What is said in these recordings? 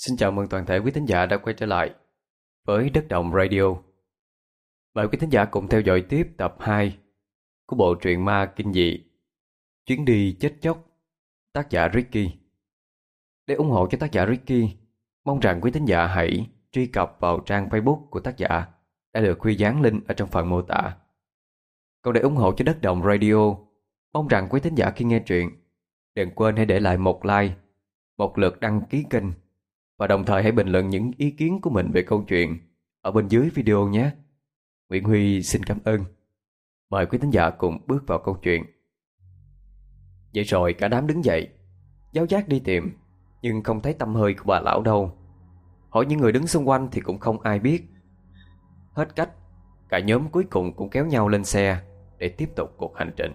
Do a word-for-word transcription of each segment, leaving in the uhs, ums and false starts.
Xin chào mừng toàn thể quý thính giả đã quay trở lại với Đất Đồng Radio. Mời quý thính giả cùng theo dõi tiếp tập hai của bộ truyện ma kinh dị Chuyến đi chết chóc, tác giả Ricky. Để ủng hộ cho tác giả Ricky, mong rằng quý thính giả hãy truy cập vào trang Facebook của tác giả đã được Huy dán link ở trong phần mô tả. Còn để ủng hộ cho Đất Đồng Radio, mong rằng quý thính giả khi nghe truyện đừng quên hãy để lại một like, một lượt đăng ký kênh và đồng thời hãy bình luận những ý kiến của mình về câu chuyện ở bên dưới video nhé. Nguyễn Huy xin cảm ơn. Mời quý thính giả cùng bước vào câu chuyện. Vậy rồi cả đám đứng dậy, giáo giác đi tìm, nhưng không thấy tăm hơi của bà lão đâu. Hỏi những người đứng xung quanh thì cũng không ai biết. Hết cách, cả nhóm cuối cùng cũng kéo nhau lên xe để tiếp tục cuộc hành trình.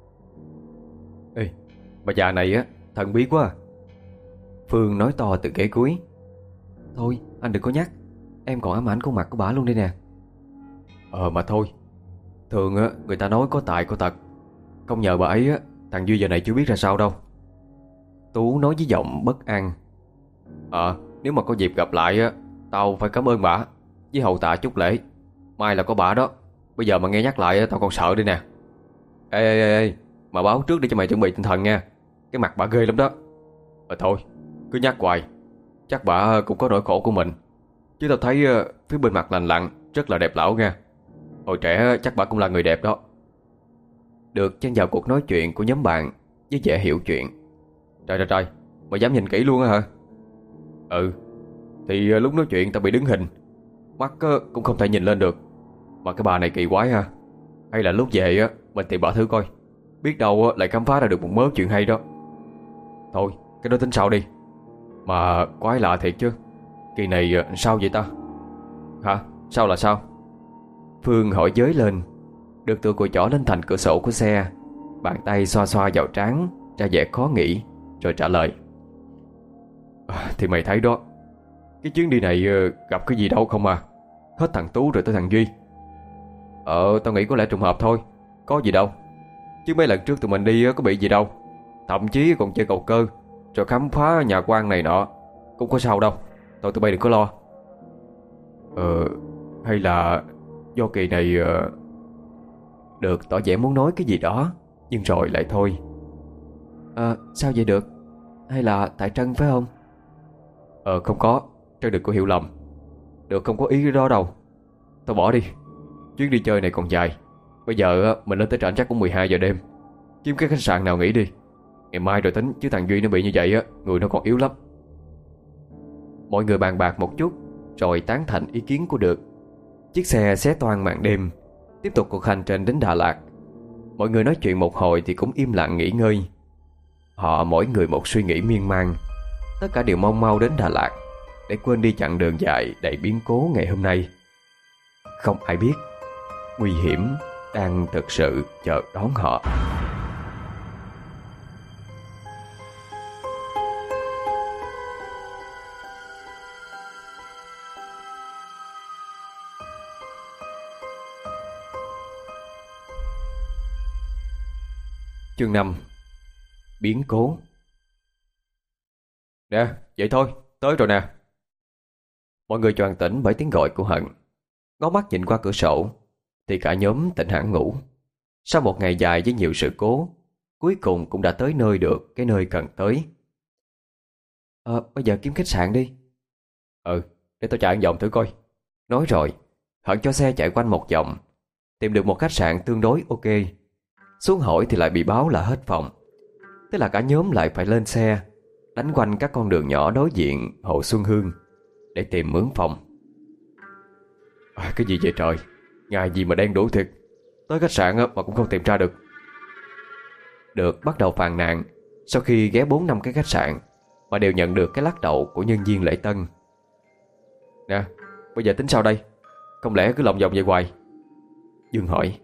Ê, bà già này á, thần bí quá à. Phương nói to từ ghế cuối. Thôi anh đừng có nhắc, em còn ám ảnh khuôn mặt của bà luôn đây nè. Ờ mà thôi, thường á người ta nói có tài có tật. Không nhờ bà ấy á, thằng Duy giờ này chưa biết ra sao đâu. Tú nói với giọng bất an. Ờ nếu mà có dịp gặp lại á, tao phải cảm ơn bà với hậu tạ chút lễ. Mai là có bà đó. Bây giờ mà nghe nhắc lại tao còn sợ đây nè. Ê ê ê, ê. Mà báo trước để cho mày chuẩn bị tinh thần nha. Cái mặt bà ghê lắm đó. Ờ thôi, cứ nhắc hoài, chắc bà cũng có nỗi khổ của mình. Chứ tao thấy phía bên mặt lành lặn rất là đẹp lão nha. Hồi trẻ chắc bà cũng là người đẹp đó. Được chen vào cuộc nói chuyện của nhóm bạn với vẻ hiểu chuyện. Trời trời trời, mày dám nhìn kỹ luôn á hả? Ừ, thì lúc nói chuyện tao bị đứng hình, mắt cũng không thể nhìn lên được. Mà cái bà này kỳ quái ha. Hay là lúc về á mình tìm bà thử coi, biết đâu lại khám phá ra được một mớ chuyện hay đó. Thôi cái đó tính sau đi. Mà quái lạ thiệt chứ, kỳ này sao vậy ta? Hả? Sao là sao? Phương hỏi giới lên. Được tụi cô chỏ lên thành cửa sổ của xe, bàn tay xoa xoa vào trán, ra vẻ khó nghĩ, rồi trả lời. À, thì mày thấy đó, cái chuyến đi này gặp cái gì đâu không à. Hết thằng Tú rồi tới thằng Duy. Ờ tao nghĩ có lẽ trùng hợp thôi, có gì đâu. Chứ mấy lần trước tụi mình đi có bị gì đâu. Thậm chí còn chơi cầu cơ rồi khám phá nhà quan này nọ, cũng có sao đâu. Thôi tụi bay đừng có lo. Ờ hay là do kỳ này uh... Được tỏ vẻ muốn nói cái gì đó, nhưng rồi lại thôi. Ờ sao vậy được? Hay là tại Trân phải không? Ờ không có, Trân đừng có hiểu lầm. Được không có ý cái đó đâu. Tao bỏ đi, chuyến đi chơi này còn dài. Bây giờ mình lên tới trển chắc cũng mười hai giờ đêm. Kiếm cái khách sạn nào nghỉ đi, ngày mai rồi tính. Chứ thằng Duy nó bị như vậy á, người nó còn yếu lắm. Mọi người bàn bạc một chút rồi tán thành ý kiến của Được. Chiếc xe xé toang màn đêm, tiếp tục cuộc hành trình đến Đà Lạt. Mọi người nói chuyện một hồi thì cũng im lặng nghỉ ngơi. Họ mỗi người một suy nghĩ miên man. Tất cả đều mong mau đến Đà Lạt để quên đi chặng đường dài đầy biến cố ngày hôm nay. Không ai biết nguy hiểm đang thực sự chờ đón họ. Chương năm. Biến cố. Nè, vậy thôi, tới rồi nè. Mọi người choàng tỉnh bởi tiếng gọi của Hận. Ngó mắt nhìn qua cửa sổ thì cả nhóm tỉnh hẳn ngủ. Sau một ngày dài với nhiều sự cố, cuối cùng cũng đã tới nơi được cái nơi cần tới. Ờ, bây giờ kiếm khách sạn đi. Ừ, để tao chạy một vòng thử coi. Nói rồi, Hận cho xe chạy quanh một vòng, tìm được một khách sạn tương đối ok. Xuống hỏi thì lại bị báo là hết phòng. Thế là cả nhóm lại phải lên xe, đánh quanh các con đường nhỏ đối diện Hồ Xuân Hương để tìm mướn phòng. À, cái gì vậy trời, ngày gì mà đen đủi thiệt. Tới khách sạn mà cũng không tìm ra được. Được bắt đầu phàn nàn sau khi ghé bốn năm cái khách sạn mà đều nhận được cái lắc đầu của nhân viên lễ tân. Nè, bây giờ tính sao đây? Không lẽ cứ lòng vòng vậy hoài? Dương hỏi.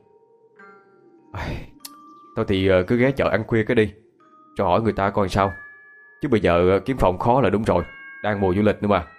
Thôi thì cứ ghé chợ ăn khuya cái đi, cho hỏi người ta coi sao. Chứ bây giờ kiếm phòng khó là đúng rồi, đang mùa du lịch nữa mà.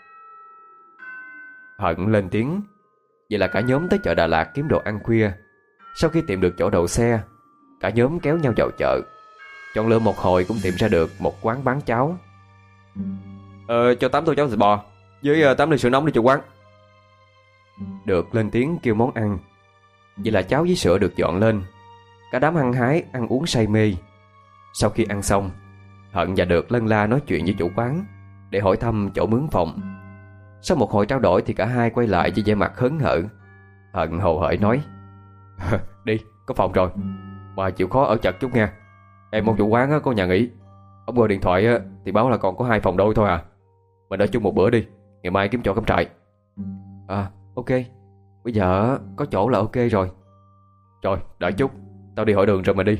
Hận lên tiếng. Vậy là cả nhóm tới chợ Đà Lạt kiếm đồ ăn khuya. Sau khi tìm được chỗ đậu xe, cả nhóm kéo nhau vào chợ. Chọn lựa một hồi cũng tìm ra được một quán bán cháo. Ờ cho tám tô cháo thịt bò với uh, tám ly sữa nóng đi chủ quán. Được lên tiếng kêu món ăn. Vậy là cháo với sữa được dọn lên. Cả đám hăng hái ăn uống say mê. Sau khi ăn xong, Hận và Được lân la nói chuyện với chủ quán để hỏi thăm chỗ mướn phòng. Sau một hồi trao đổi thì cả hai quay lại với vẻ mặt hớn hở. Hận hồ hởi nói: Đi, có phòng rồi. Mà chịu khó ở chật chút nha. Em ông chủ quán á, có nhà nghỉ. Ông gọi điện thoại á, thì báo là còn có hai phòng đôi thôi à. Mình ở chung một bữa đi, ngày mai kiếm chỗ cắm trại. À ok, bây giờ có chỗ là ok rồi. Rồi, đợi chút, tao đi hỏi đường rồi mình đi.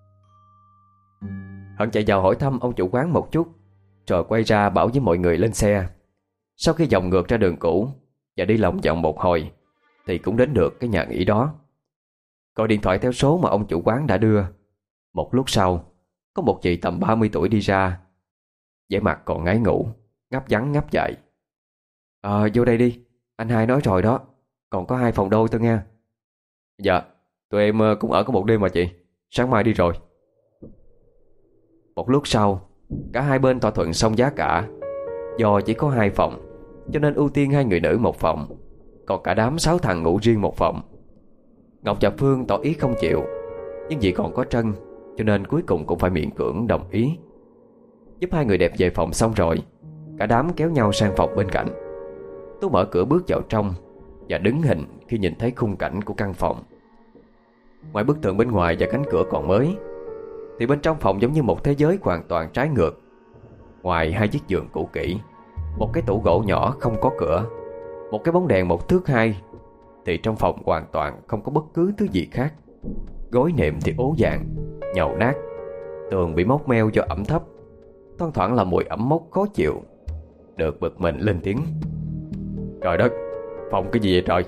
Hận chạy vào hỏi thăm ông chủ quán một chút, rồi quay ra bảo với mọi người lên xe. Sau khi vòng ngược ra đường cũ và đi lòng vòng một hồi thì cũng đến được cái nhà nghỉ đó. Gọi điện thoại theo số mà ông chủ quán đã đưa. Một lúc sau, có một chị tầm ba mươi tuổi đi ra, vẻ mặt còn ngái ngủ, ngáp ngắn ngáp dại. Ờ vô đây đi, anh hai nói rồi đó, còn có hai phòng đôi thôi nha. Dạ, tụi em cũng ở có một đêm mà chị, sáng mai đi rồi. Một lúc sau, cả hai bên thỏa thuận xong giá cả. Do chỉ có hai phòng cho nên ưu tiên hai người nữ một phòng, còn cả đám sáu thằng ngủ riêng một phòng. Ngọc và Phương tỏ ý không chịu, nhưng vì còn có Trân cho nên cuối cùng cũng phải miễn cưỡng đồng ý. Giúp hai người đẹp về phòng xong rồi, cả đám kéo nhau sang phòng bên cạnh. Tú mở cửa bước vào trong và đứng hình khi nhìn thấy khung cảnh của căn phòng. Ngoài bức tường bên ngoài và cánh cửa còn mới, thì bên trong phòng giống như một thế giới hoàn toàn trái ngược. Ngoài hai chiếc giường cũ kỹ, một cái tủ gỗ nhỏ không có cửa, một cái bóng đèn một thước hai, thì trong phòng hoàn toàn không có bất cứ thứ gì khác. Gối nệm thì ố vàng, nhàu nát, tường bị móc meo do ẩm thấp, thoang thoảng là mùi ẩm mốc khó chịu. Được bực mình lên tiếng: Trời đất, phòng cái gì vậy trời?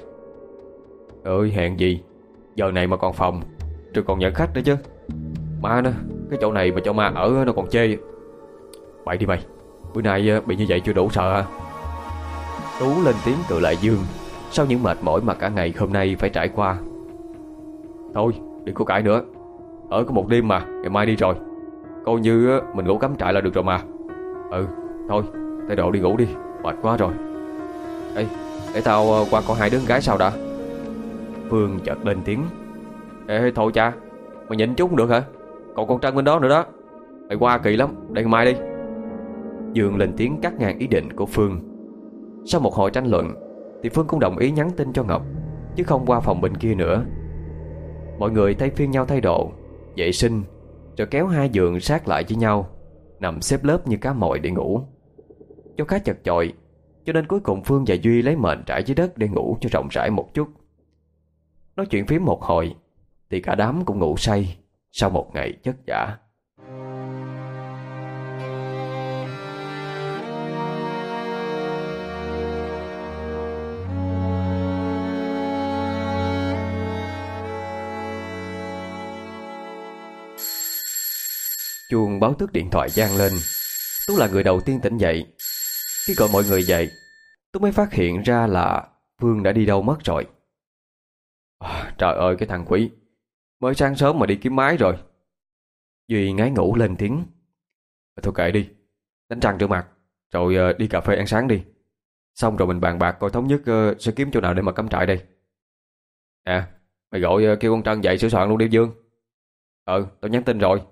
Ơi hèn gì, giờ này mà còn phòng, rồi còn nhận khách nữa chứ. Má nó, cái chỗ này mà cho ma ở nó còn chê. Bậy đi mày, bữa nay bị như vậy chưa đủ sợ hả? Tú lên tiếng cự lại Dương sau những mệt mỏi mà cả ngày hôm nay phải trải qua. Thôi, đừng có cãi nữa. Ở có một đêm mà, ngày mai đi rồi. Coi như mình ngủ cắm trại là được rồi mà. Ừ, thôi, thay đồ đi ngủ đi, mệt quá rồi. Ê, để tao qua con hai đứa con gái sau đã. Phương chợt lên tiếng: Ê, thôi cha, mày nhịn chút không được hả? Còn con Trân bên đó nữa đó. Mày qua kỳ lắm, để ngày mai đi. Dương lên tiếng cắt ngang ý định của Phương. Sau một hồi tranh luận thì Phương cũng đồng ý nhắn tin cho Ngọc, chứ không qua phòng bên kia nữa. Mọi người thay phiên nhau thay đồ, vệ sinh, rồi kéo hai giường sát lại với nhau, nằm xếp lớp như cá mòi để ngủ. Do khá chật chội, cho nên cuối cùng Phương và Duy lấy mền trải dưới đất để ngủ cho rộng rãi một chút. Nói chuyện phím một hồi thì cả đám cũng ngủ say sau một ngày chất vả. Chuông báo thức điện thoại vang lên. Tú là người đầu tiên tỉnh dậy. Khi gọi mọi người dậy, Tú mới phát hiện ra là Phương đã đi đâu mất rồi. À, trời ơi cái thằng quỷ, mới sáng sớm mà đi kiếm máy rồi. Duy ngái ngủ lên tiếng: Thôi kệ đi, đánh răng rửa mặt rồi uh, đi cà phê ăn sáng đi. Xong rồi mình bàn bạc coi thống nhất uh, sẽ kiếm chỗ nào để mà cắm trại đây. À, mày gọi uh, kêu con Trân dậy sửa soạn luôn đi Dương. Ừ, tao nhắn tin rồi.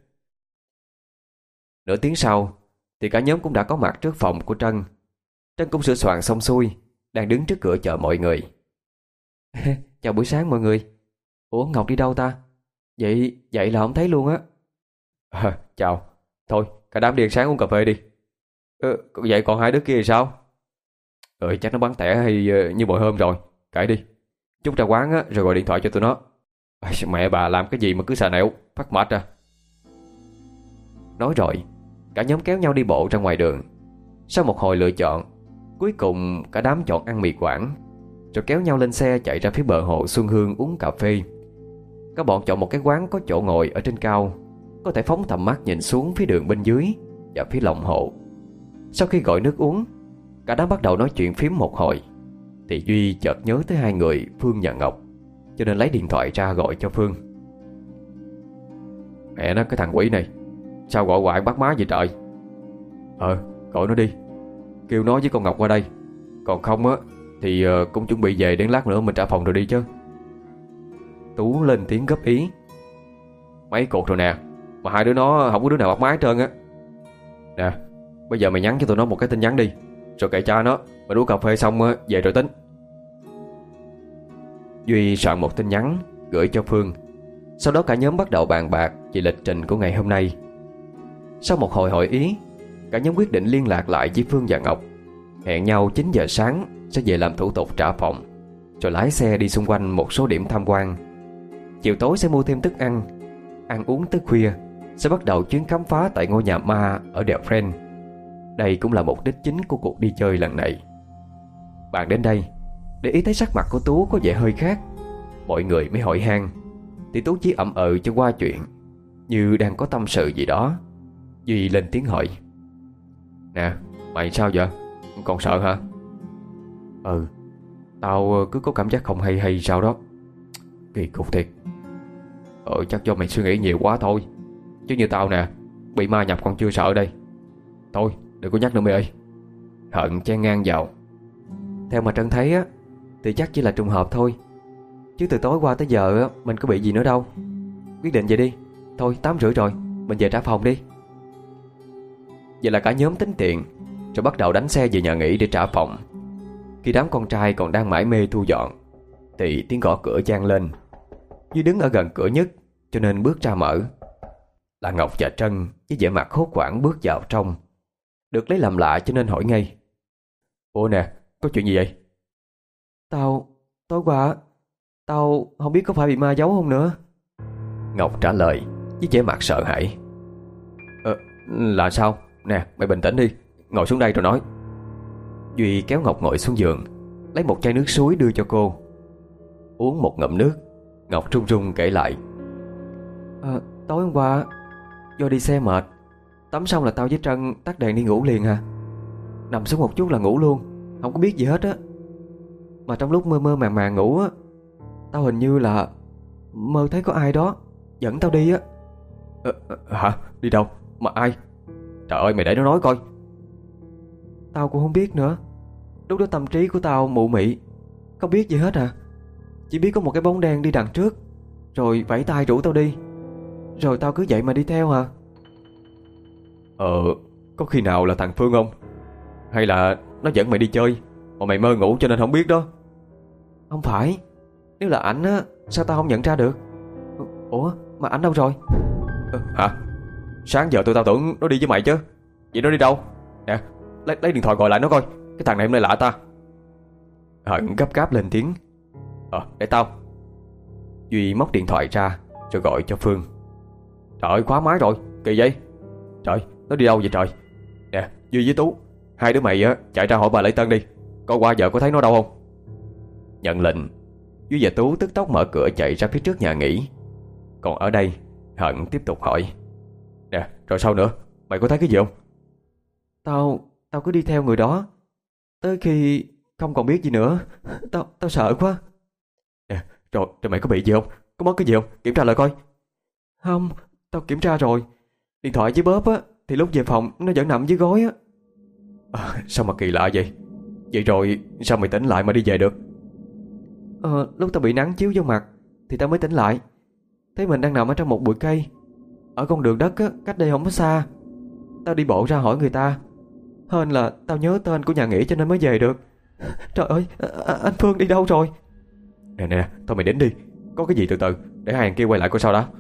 Nửa tiếng sau thì cả nhóm cũng đã có mặt trước phòng của Trân. Trân cũng sửa soạn xong xuôi, đang đứng trước cửa chờ mọi người. Chào buổi sáng mọi người. Ủa Ngọc đi đâu ta? Vậy vậy là không thấy luôn á. À, chào. Thôi cả đám đi ăn sáng uống cà phê đi. Ừ, vậy còn hai đứa kia thì sao? Ừ, chắc nó bắn tẻ hay uh, như mọi hôm rồi. Kệ đi, chút ra quán á, rồi gọi điện thoại cho tụi nó. À, mẹ bà làm cái gì mà cứ xà nẹo, phát mệt à. Nói rồi, cả nhóm kéo nhau đi bộ ra ngoài đường. Sau một hồi lựa chọn, cuối cùng cả đám chọn ăn mì Quảng, rồi kéo nhau lên xe chạy ra phía bờ hồ Xuân Hương uống cà phê. Các bọn chọn một cái quán có chỗ ngồi ở trên cao, có thể phóng tầm mắt nhìn xuống phía đường bên dưới và phía lòng hồ. Sau khi gọi nước uống, cả đám bắt đầu nói chuyện phím một hồi thì Duy chợt nhớ tới hai người Phương và Ngọc, cho nên lấy điện thoại ra gọi cho Phương. Mẹ nó, cái thằng quỷ này sao gọi hoài bắt má vậy trời. Ờ, gọi nó đi, kêu nó với con Ngọc qua đây. Còn không á thì uh, cũng chuẩn bị về, đến lát nữa mình trả phòng rồi đi chứ. Tú lên tiếng góp ý. Mấy cuộc rồi nè, mà hai đứa nó không có đứa nào bắt máy hết trơn á. Nè, bây giờ mày nhắn cho tụi nó một cái tin nhắn đi, rồi kệ cha nó, mình uống cà phê xong á, về rồi tính. Duy soạn một tin nhắn gửi cho Phương. Sau đó cả nhóm bắt đầu bàn bạc về lịch trình của ngày hôm nay. Sau một hồi hội ý, cả nhóm quyết định liên lạc lại với Phương và Ngọc, hẹn nhau chín giờ sáng sẽ về làm thủ tục trả phòng, rồi lái xe đi xung quanh một số điểm tham quan. Chiều tối sẽ mua thêm thức ăn, ăn uống tới khuya, sẽ bắt đầu chuyến khám phá tại ngôi nhà ma ở đèo Friend. Đây cũng là mục đích chính của cuộc đi chơi lần này. Bạn đến đây để ý thấy sắc mặt của Tú có vẻ hơi khác, mọi người mới hỏi han, thì Tú chỉ ậm ừ cho qua chuyện, như đang có tâm sự gì đó. Duy lên tiếng hỏi: Nè, mày sao vậy? Còn sợ hả? Ừ, tao cứ có cảm giác không hay hay sao đó. Kỳ cục thiệt. Ờ chắc do mày suy nghĩ nhiều quá thôi. Chứ như tao nè, bị ma nhập còn chưa sợ đây. Thôi đừng có nhắc nữa mày ơi. Hận chen ngang vào: Theo mà Trân thấy á, thì chắc chỉ là trùng hợp thôi, chứ từ tối qua tới giờ á, mình có bị gì nữa đâu. Quyết định vậy đi. Thôi tám rưỡi rồi, mình về trả phòng đi. Vậy là cả nhóm tính tiền, rồi bắt đầu đánh xe về nhà nghỉ để trả phòng. Khi đám con trai còn đang mải mê thu dọn, thì tiếng gõ cửa vang lên. Duy đứng ở gần cửa nhất, cho nên bước ra mở. Là Ngọc và Trân với vẻ mặt hốt hoảng bước vào trong. Được lấy làm lạ cho nên hỏi ngay: Ủa nè, có chuyện gì vậy? Tao, tối qua tao không biết có phải bị ma giấu không nữa. Ngọc trả lời với vẻ mặt sợ hãi. Ờ, là sao? Nè, mày bình tĩnh đi, ngồi xuống đây rồi nói. Duy kéo Ngọc ngồi xuống giường, lấy một chai nước suối đưa cho cô. Uống một ngụm nước, Ngọc run run kể lại: à, Tối hôm qua do đi xe mệt, tắm xong là tao với Trân tắt đèn đi ngủ liền à. Nằm xuống một chút là ngủ luôn, không có biết gì hết á. Mà trong lúc mơ mơ màng màng ngủ á, tao hình như là mơ thấy có ai đó dẫn tao đi á. à, Hả? Đi đâu? Mà ai? Trời ơi mày để nó nói coi. Tao cũng không biết nữa. Lúc đó tâm trí của tao mụ mị, không biết gì hết à. Chỉ biết có một cái bóng đen đi đằng trước, rồi vẫy tay rủ tao đi. Rồi tao cứ vậy mà đi theo à. Ờ, có khi nào là thằng Phương không? Hay là nó dẫn mày đi chơi mà mày mơ ngủ cho nên không biết đó? Không phải. Nếu là ảnh á, sao tao không nhận ra được? Ủa, mà ảnh đâu rồi? ờ, Hả? Sáng giờ tụi tao tưởng nó đi với mày chứ. Vậy nó đi đâu? Nè, lấy, lấy điện thoại gọi lại nó coi. Cái thằng này hôm nay lạ ta. Hận gấp gáp lên tiếng: Ờ, để tao. Duy móc điện thoại ra rồi gọi cho Phương. Trời ơi, khóa máy rồi, kỳ vậy. Trời, nó đi đâu vậy trời? Nè, Duy với Tú, hai đứa mày á chạy ra hỏi bà Lễ Tân đi, coi qua giờ có thấy nó đâu không. Nhận lệnh, Duy và Tú tức tốc mở cửa chạy ra phía trước nhà nghỉ. Còn ở đây, Hận tiếp tục hỏi: Nè, rồi sao nữa? Mày có thấy cái gì không? Tao, tao cứ đi theo người đó tới khi không còn biết gì nữa. Tao, tao sợ quá. Nè, rồi, rồi mày có bị gì không? Có mất cái gì không? Kiểm tra lại coi. Không, tao kiểm tra rồi. Điện thoại với bóp á thì lúc về phòng nó vẫn nằm dưới gối á. À, sao mà kỳ lạ vậy? Vậy rồi sao mày tỉnh lại mà đi về được? Ờ, lúc tao bị nắng chiếu vô mặt thì tao mới tỉnh lại. Thấy mình đang nằm ở trong một bụi cây, ở con đường đất á, cách đây không có xa. Tao đi bộ ra hỏi người ta, hên là tao nhớ tên của nhà nghỉ cho nên mới về được. Trời ơi, à, anh Phương đi đâu rồi? Nè nè, thôi mày đến đi. Có cái gì từ từ, để hai thằng kia quay lại coi sao đã.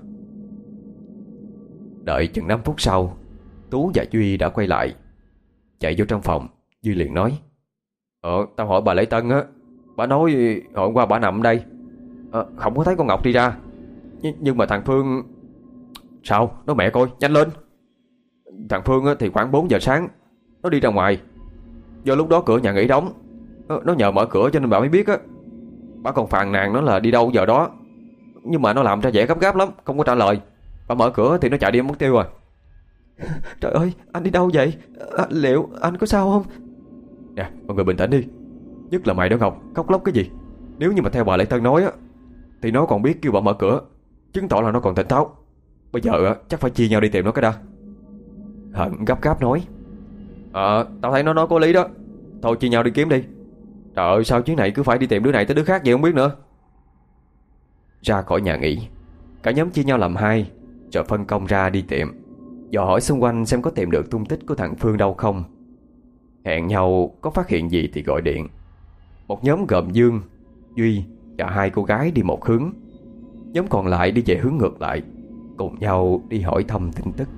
Đợi chừng năm phút sau, Tú và Duy đã quay lại. Chạy vô trong phòng, Duy liền nói: Ờ, tao hỏi bà Lễ Tân á, bà nói hồi hôm qua bà nằm ở đây, à, không có thấy con Ngọc đi ra. Nh- Nhưng mà thằng Phương... Sao? Nói mẹ coi, nhanh lên. Thằng Phương á, thì khoảng bốn giờ sáng nó đi ra ngoài. Do lúc đó cửa nhà nghỉ đóng, nó nhờ mở cửa cho nên bà mới biết á. Bà còn phàn nàn nó là đi đâu giờ đó, nhưng mà nó làm ra vẻ gấp gáp lắm, không có trả lời. Bà mở cửa thì nó chạy đi mất tiêu rồi. Trời ơi, anh đi đâu vậy? À, liệu anh có sao không? Nè, mọi người bình tĩnh đi. Nhất là mày đó Ngọc, khóc lóc cái gì? Nếu như mà theo bà Lễ Tân nói á, thì nó còn biết kêu bà mở cửa, chứng tỏ là nó còn tỉnh táo. Bây giờ á, chắc phải chia nhau đi tìm nó cái đã. Hận gấp gáp nói: Ờ tao thấy nó nói có lý đó. Thôi chia nhau đi kiếm đi. Trời ơi sao chuyến này cứ phải đi tìm đứa này tới đứa khác vậy không biết nữa. Ra khỏi nhà nghỉ, cả nhóm chia nhau làm hai, rồi phân công ra đi tìm, dò hỏi xung quanh xem có tìm được tung tích của thằng Phương đâu không. Hẹn nhau có phát hiện gì thì gọi điện. Một nhóm gồm Dương, Duy và hai cô gái đi một hướng, nhóm còn lại đi về hướng ngược lại, cùng nhau đi hỏi thăm tin tức.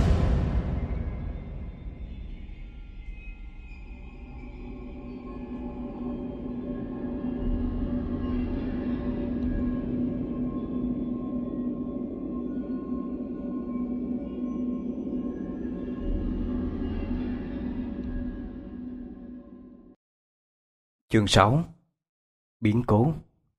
Chương sáu. Biến cố.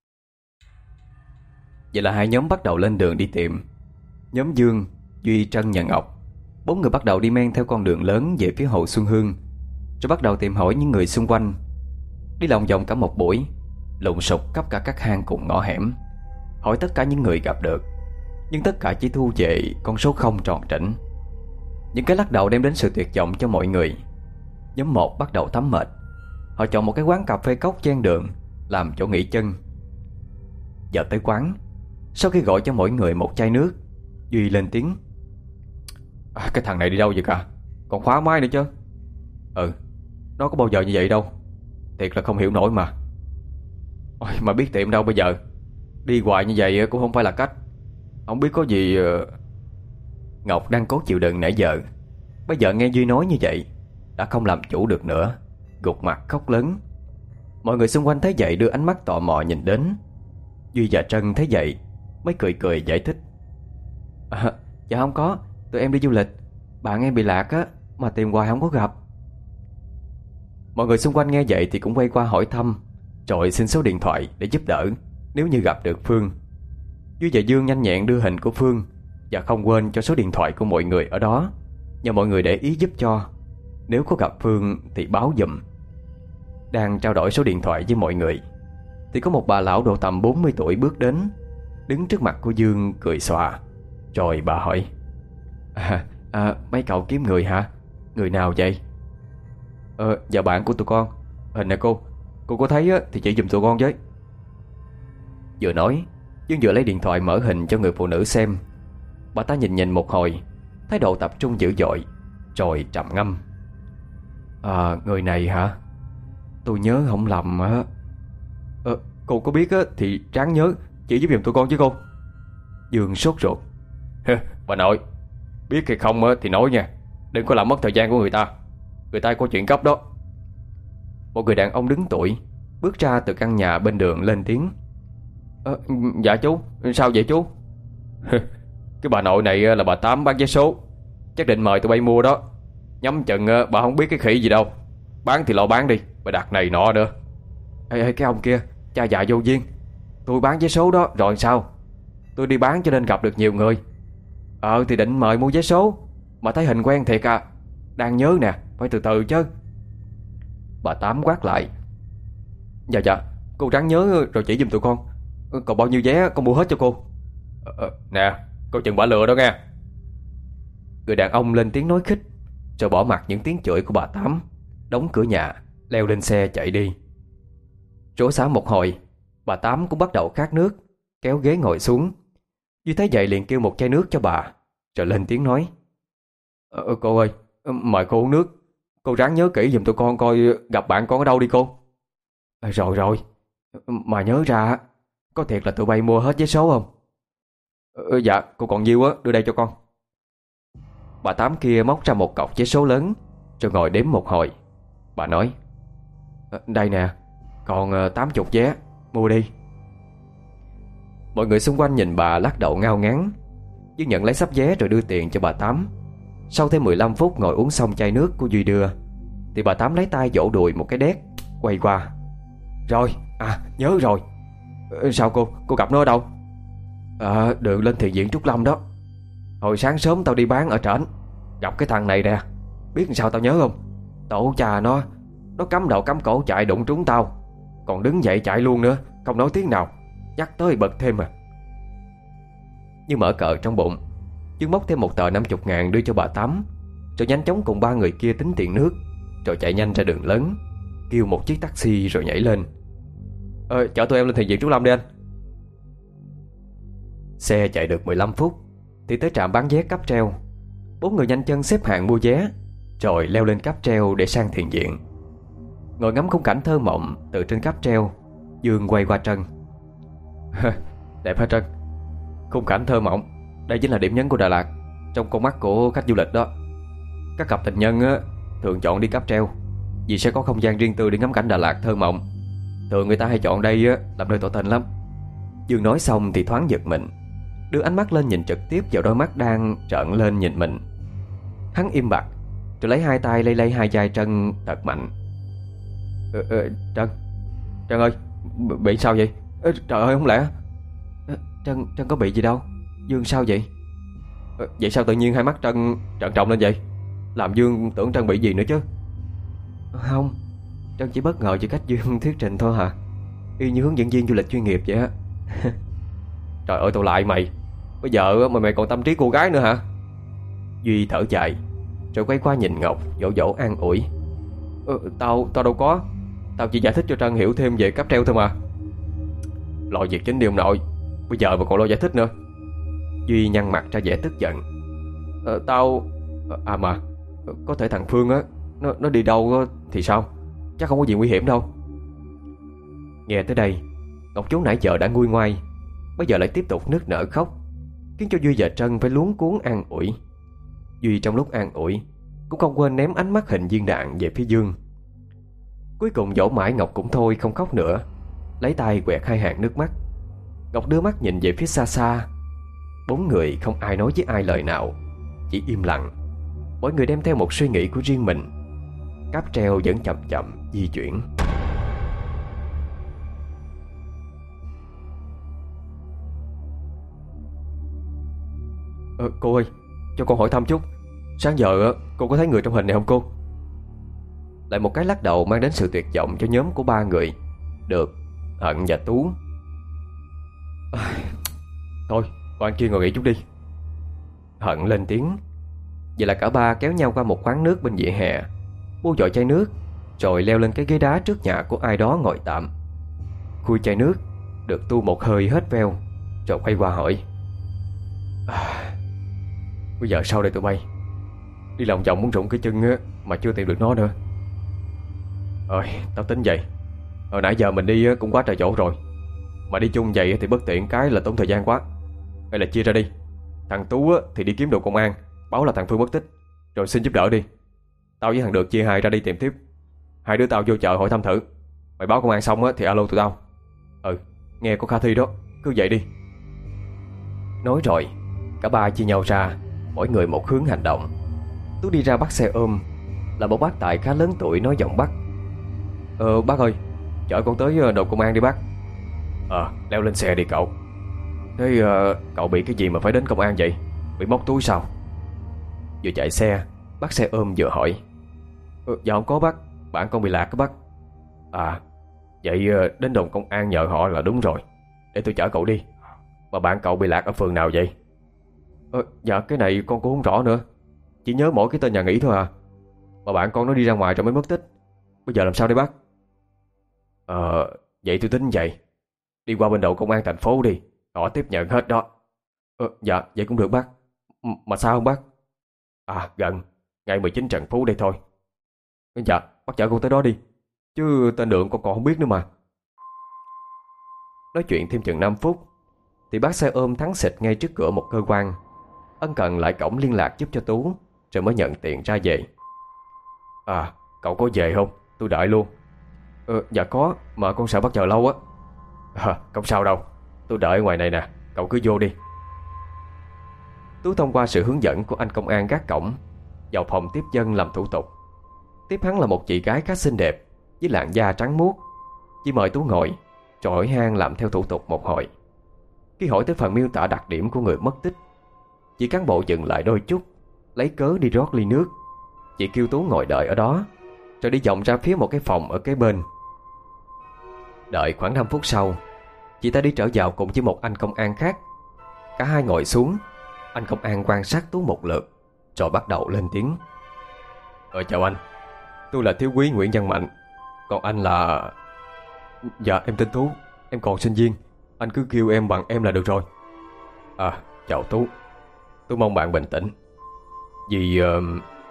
Vậy là hai nhóm bắt đầu lên đường đi tìm. Nhóm Dương, Duy, Trân và Ngọc, bốn người bắt đầu đi men theo con đường lớn về phía Hồ Xuân Hương, rồi bắt đầu tìm hỏi những người xung quanh. Đi lòng vòng cả một buổi, lùng sục khắp cả các hang cùng ngõ hẻm, hỏi tất cả những người gặp được, nhưng tất cả chỉ thu về con số không tròn trĩnh. Những cái lắc đầu đem đến sự tuyệt vọng cho mọi người. Nhóm một bắt đầu thấm mệt. Họ chọn một cái quán cà phê cốc ven đường làm chỗ nghỉ chân. Giờ tới quán, sau khi gọi cho mỗi người một chai nước, Duy lên tiếng: à, Cái thằng này đi đâu vậy cả? Còn khóa máy nữa chứ. Ừ, nó có bao giờ như vậy đâu. Thiệt là không hiểu nổi mà. Ôi, mà biết tiệm đâu bây giờ. Đi hoài như vậy cũng không phải là cách. Không biết có gì. Ngọc đang cố chịu đựng nãy giờ, bây giờ nghe Duy nói như vậy đã không làm chủ được nữa, gục mặt khóc lớn. Mọi người xung quanh thấy vậy đưa ánh mắt tò mò nhìn đến. Duy và Trân thấy vậy mới cười cười giải thích: à, dạ không có, tụi em đi du lịch, bạn em bị lạc á, mà tìm hoài không có gặp. Mọi người xung quanh nghe vậy thì cũng quay qua hỏi thăm, rồi xin số điện thoại để giúp đỡ nếu như gặp được Phương. Duy và Dương nhanh nhẹn đưa hình của Phương và không quên cho số điện thoại của mọi người ở đó, nhờ mọi người để ý giúp cho. Nếu có gặp Phương thì báo giùm. Đang trao đổi số điện thoại với mọi người thì có một bà lão độ tầm bốn mươi tuổi bước đến, đứng trước mặt của Dương cười xòa. Rồi bà hỏi: à, à, mấy cậu kiếm người hả? Người nào vậy? Ờ, dạ bạn của tụi con. Hình này cô. Cô có thấy á, thì chỉ giùm tụi con với. Vừa nói, Dương vừa lấy điện thoại mở hình cho người phụ nữ xem. Bà ta nhìn nhìn một hồi, thái độ tập trung dữ dội, rồi trầm ngâm: À, người này hả? Tôi nhớ không lầm á. Ờ, cô có biết á, thì ráng nhớ chỉ giúp giùm tụi con chứ cô. Dương sốt ruột: Bà nội, biết hay không á, thì nói nha, đừng có làm mất thời gian của người ta. Người ta có chuyện gấp đó. Một người đàn ông đứng tuổi bước ra từ căn nhà bên đường lên tiếng: ờ, Dạ chú, sao vậy chú? Cái bà nội này là bà Tám bán vé số, chắc định mời tụi bay mua đó. Nhắm chừng bà không biết cái khỉ gì đâu. Bán thì lo bán đi, bà đặt này nọ nữa. Ê, ê cái ông kia, cha già vô duyên. Tôi bán vé số đó rồi sao? Tôi đi bán cho nên gặp được nhiều người. Ờ thì định mời mua vé số, mà thấy hình quen thiệt à. Đang nhớ nè, phải từ từ chứ. Bà Tám quát lại: Dạ dạ, cô ráng nhớ rồi chỉ giùm tụi con. Còn bao nhiêu vé con mua hết cho cô. ờ, Nè, cô chừng bà lừa đó nghe. Người đàn ông lên tiếng nói khích, rồi bỏ mặc những tiếng chửi của bà Tám, đóng cửa nhà, leo lên xe chạy đi. Trố xả một hồi, bà Tám cũng bắt đầu khát nước, kéo ghế ngồi xuống. Duy thấy vậy liền kêu một chai nước cho bà, rồi lên tiếng nói: ờ, Cô ơi, mời cô uống nước. Cô ráng nhớ kỹ giùm tụi con coi gặp bạn con ở đâu đi cô. À, rồi rồi, mà nhớ ra, có thiệt là tụi bay mua hết vé số không? ờ, Dạ, cô còn nhiêu á, đưa đây cho con. Bà Tám kia móc ra một cọc vé số lớn, rồi ngồi đếm một hồi. Bà nói: Đây nè, còn tám chục vé, mua đi. Mọi người xung quanh nhìn bà lắc đầu ngao ngán. Dương nhận lấy sắp vé rồi đưa tiền cho bà Tám. Sau thêm mười lăm phút ngồi uống xong chai nước của Duy đưa, thì bà Tám lấy tay vỗ đùi một cái đét, quay qua: Rồi, à nhớ rồi. Sao cô, cô gặp nó ở đâu? À, đường lên thiền viện Trúc Lâm đó. Hồi sáng sớm tao đi bán ở trển, gặp cái thằng này nè. Biết làm sao tao nhớ không? Tổ cha nó, nó cắm đầu cắm cổ chạy đụng trúng tao, còn đứng dậy chạy luôn nữa, không nói tiếng nào. Nhắc tới bật thêm à. Như mở cờ trong bụng, Dương móc thêm một tờ năm chục ngàn đưa cho bà Tám, rồi nhanh chóng cùng ba người kia tính tiền nước. rồi chạy nhanh ra đường lớn, kêu một chiếc taxi rồi nhảy lên. Ờ, chở tụi em lên thiền viện Trúc Lâm đi anh. Xe chạy được mười lăm phút thì tới trạm bán vé cáp treo. Bốn người nhanh chân xếp hàng mua vé, rồi leo lên cáp treo để sang thiền viện. Ngồi ngắm khung cảnh thơ mộng từ trên cáp treo, Dương quay qua Trân. Đẹp hả Trân? Khung cảnh thơ mộng, đây chính là điểm nhấn của Đà Lạt trong con mắt của khách du lịch đó. Các cặp tình nhân á, thường chọn đi cáp treo vì sẽ có không gian riêng tư để ngắm cảnh Đà Lạt thơ mộng. Thường người ta hay chọn đây á, làm nơi tỏ tình lắm. Dương nói xong thì thoáng giật mình, đưa ánh mắt lên nhìn trực tiếp vào đôi mắt đang trợn lên nhìn mình. Hắn im bặt, rồi lấy hai tay lay lay hai vai Trân thật mạnh. ờ, ờ, Trân, Trân ơi, bị sao vậy? Ờ, trời ơi, không lẽ ờ, Trân, Trân có bị gì đâu. Dương sao vậy? ờ, Vậy sao tự nhiên hai mắt Trân trợn tròn lên vậy? Làm Dương tưởng Trân bị gì nữa chứ. Không, Trân chỉ bất ngờ về cách Dương thuyết trình thôi hả? Y như hướng dẫn viên du lịch chuyên nghiệp vậy á. Trời ơi tôi lại mày, bây giờ mà mày còn tâm trí cô gái nữa hả? Duy thở dài, rồi quay qua nhìn Ngọc, dỗ dỗ an ủi. ờ, Tao tao đâu có. Tao chỉ giải thích cho Trân hiểu thêm về cáp treo thôi mà. Lo việc chính đi ông nội, bây giờ mà còn lo giải thích nữa. Duy nhăn mặt ra vẻ tức giận. ờ, Tao À mà có thể thằng Phương á, Nó, nó đi đâu á, thì sao? Chắc không có gì nguy hiểm đâu. Nghe tới đây, Ngọc chú nãy giờ đã nguôi ngoai, bây giờ lại tiếp tục nức nở khóc, khiến cho Duy và Trân phải luống cuống an ủi. Duy trong lúc an ủi cũng không quên ném ánh mắt hình viên đạn về phía Dương. Cuối cùng dỗ mãi Ngọc cũng thôi không khóc nữa, lấy tay quẹt hai hàng nước mắt. Ngọc đưa mắt nhìn về phía xa xa. Bốn người không ai nói với ai lời nào, chỉ im lặng, mỗi người đem theo một suy nghĩ của riêng mình. Cáp treo vẫn chậm chậm di chuyển. ờ, Cô ơi, cho con hỏi thăm chút, sáng giờ cô có thấy người trong hình này không cô? Lại một cái lắc đầu mang đến sự tuyệt vọng cho nhóm của ba người Được, Hận và Tú. à, Thôi, bạn kia ngồi nghỉ chút đi. Hận lên tiếng. Vậy là cả ba kéo nhau qua một quán nước bên vỉa hè, mua vội chai nước, rồi leo lên cái ghế đá trước nhà của ai đó ngồi tạm. Khui chai nước được tu một hơi hết veo, rồi quay qua hỏi. à, Bây giờ sao đây tụi bay? Đi lòng vòng muốn rụng cái chân á, mà chưa tìm được nó nữa. Ơi, tao tính vậy. Hồi nãy giờ mình đi cũng quá trời chỗ rồi, mà đi chung vậy thì bất tiện cái là tốn thời gian quá. Hay là chia ra đi. Thằng Tú thì đi kiếm đồ công an, báo là thằng Phương mất tích, rồi xin giúp đỡ đi. Tao với thằng Được chia hai ra đi tìm tiếp. Hai đứa tao vô chợ hỏi thăm thử. Mày báo công an xong thì alo tụi tao. Ừ, nghe có khả thi đó, cứ vậy đi. Nói rồi, cả ba chia nhau ra, mỗi người một hướng hành động. Tú đi ra bắt xe ôm, là một bác tài khá lớn tuổi nói giọng Bắc. Ờ bác ơi, chở con tới đồn công an đi bác. Ờ, leo lên xe đi cậu. Thế uh, cậu bị cái gì mà phải đến công an vậy? Bị móc túi sao? Vừa chạy xe, bác xe ôm vừa hỏi. ờ, Dạ không có bác, bạn con bị lạc đó bác. À, vậy uh, đến đồn công an nhờ họ là đúng rồi. Để tôi chở cậu đi. Mà bạn cậu bị lạc ở phường nào vậy? ờ, Dạ cái này con cũng không rõ nữa, chỉ nhớ mỗi cái tên nhà nghỉ thôi à. Mà bạn con nó đi ra ngoài rồi mới mất tích. Bây giờ làm sao đây bác? Ờ, vậy tôi tính vậy. Đi qua bên đồn công an thành phố đi, họ tiếp nhận hết đó. Ờ, dạ, vậy cũng được bác. M mà sao không bác? À, gần, ngay mười chín Trần Phú đây thôi. Dạ, bác chở con tới đó đi, chứ tên đường con còn không biết nữa mà. Nói chuyện thêm chừng năm phút thì bác xe ôm thắng xịt ngay trước cửa một cơ quan. Ân cần lại cổng liên lạc giúp cho Tú, rồi mới nhận tiền ra về. À, cậu có về không? Tôi đợi luôn. Ờ, dạ có, mà con sợ bác chờ lâu á. À, không sao đâu, tôi đợi ngoài này nè, cậu cứ vô đi. Tú thông qua sự hướng dẫn của anh công an gác cổng, vào phòng tiếp dân làm thủ tục. Tiếp hắn là một chị gái khá xinh đẹp, với làn da trắng muốt. Chỉ mời Tú ngồi, rồi hỏi han làm theo thủ tục một hồi. Khi hỏi tới phần miêu tả đặc điểm của người mất tích, chị cán bộ dừng lại đôi chút, lấy cớ đi rót ly nước. Chị kêu Tú ngồi đợi ở đó, rồi đi vòng ra phía một cái phòng ở kế bên. Đợi khoảng năm phút sau, chị ta đi trở vào cùng với một anh công an khác. Cả hai ngồi xuống. Anh công an quan sát Tú một lượt, rồi bắt đầu lên tiếng. Ờ chào anh, Tôi là thiếu úy Nguyễn Văn Mạnh. Còn anh là... Dạ em tên Tú. Em còn sinh viên. Anh cứ kêu em bằng em là được rồi. À chào Tú. Tôi mong bạn bình tĩnh. Vì... Uh...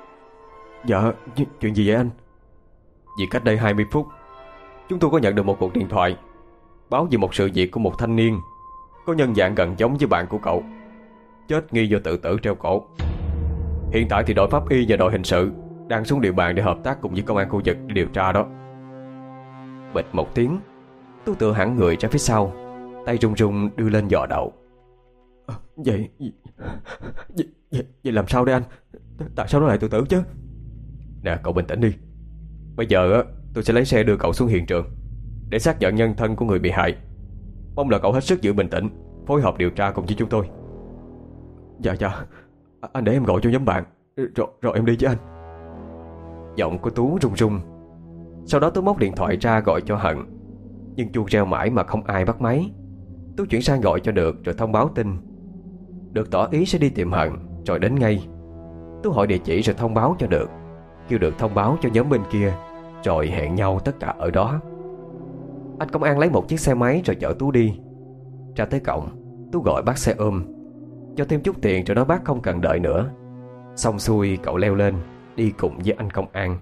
Dạ chuyện gì vậy anh? Vì cách đây hai mươi phút chúng tôi có nhận được một cuộc điện thoại báo về một sự việc của một thanh niên có nhân dạng gần giống với bạn của cậu, chết nghi do tự tử treo cổ. Hiện tại thì đội pháp y và đội hình sự đang xuống địa bàn để hợp tác cùng với công an khu vực để điều tra đó. Bịch một tiếng, Tú tựa hẳn người ra phía sau, tay run run đưa lên dò đầu. à, vậy, vậy vậy vậy làm sao đây anh? Tại sao nó lại tự tử chứ? Nè cậu bình tĩnh đi. Bây giờ á tôi sẽ lấy xe đưa cậu xuống hiện trường để xác nhận nhân thân của người bị hại. Mong là cậu hết sức giữ bình tĩnh, phối hợp điều tra cùng với chúng tôi. Dạ dạ, anh để em gọi cho nhóm bạn Rồi, rồi em đi với anh. Giọng của Tú run run. Sau đó Tú móc điện thoại ra gọi cho Hận, nhưng chuông reo mãi mà không ai bắt máy. Tú chuyển sang gọi cho Được rồi thông báo tin. Được tỏ ý sẽ đi tìm Hận rồi đến ngay. Tú hỏi địa chỉ rồi thông báo cho Được, kêu Được thông báo cho nhóm bên kia, rồi hẹn nhau tất cả ở đó. Anh công an lấy một chiếc xe máy rồi chở Tú đi. Ra tới cổng, Tú gọi bác xe ôm, cho thêm chút tiền rồi nói bác không cần đợi nữa. Xong xuôi cậu leo lên đi cùng với anh công an.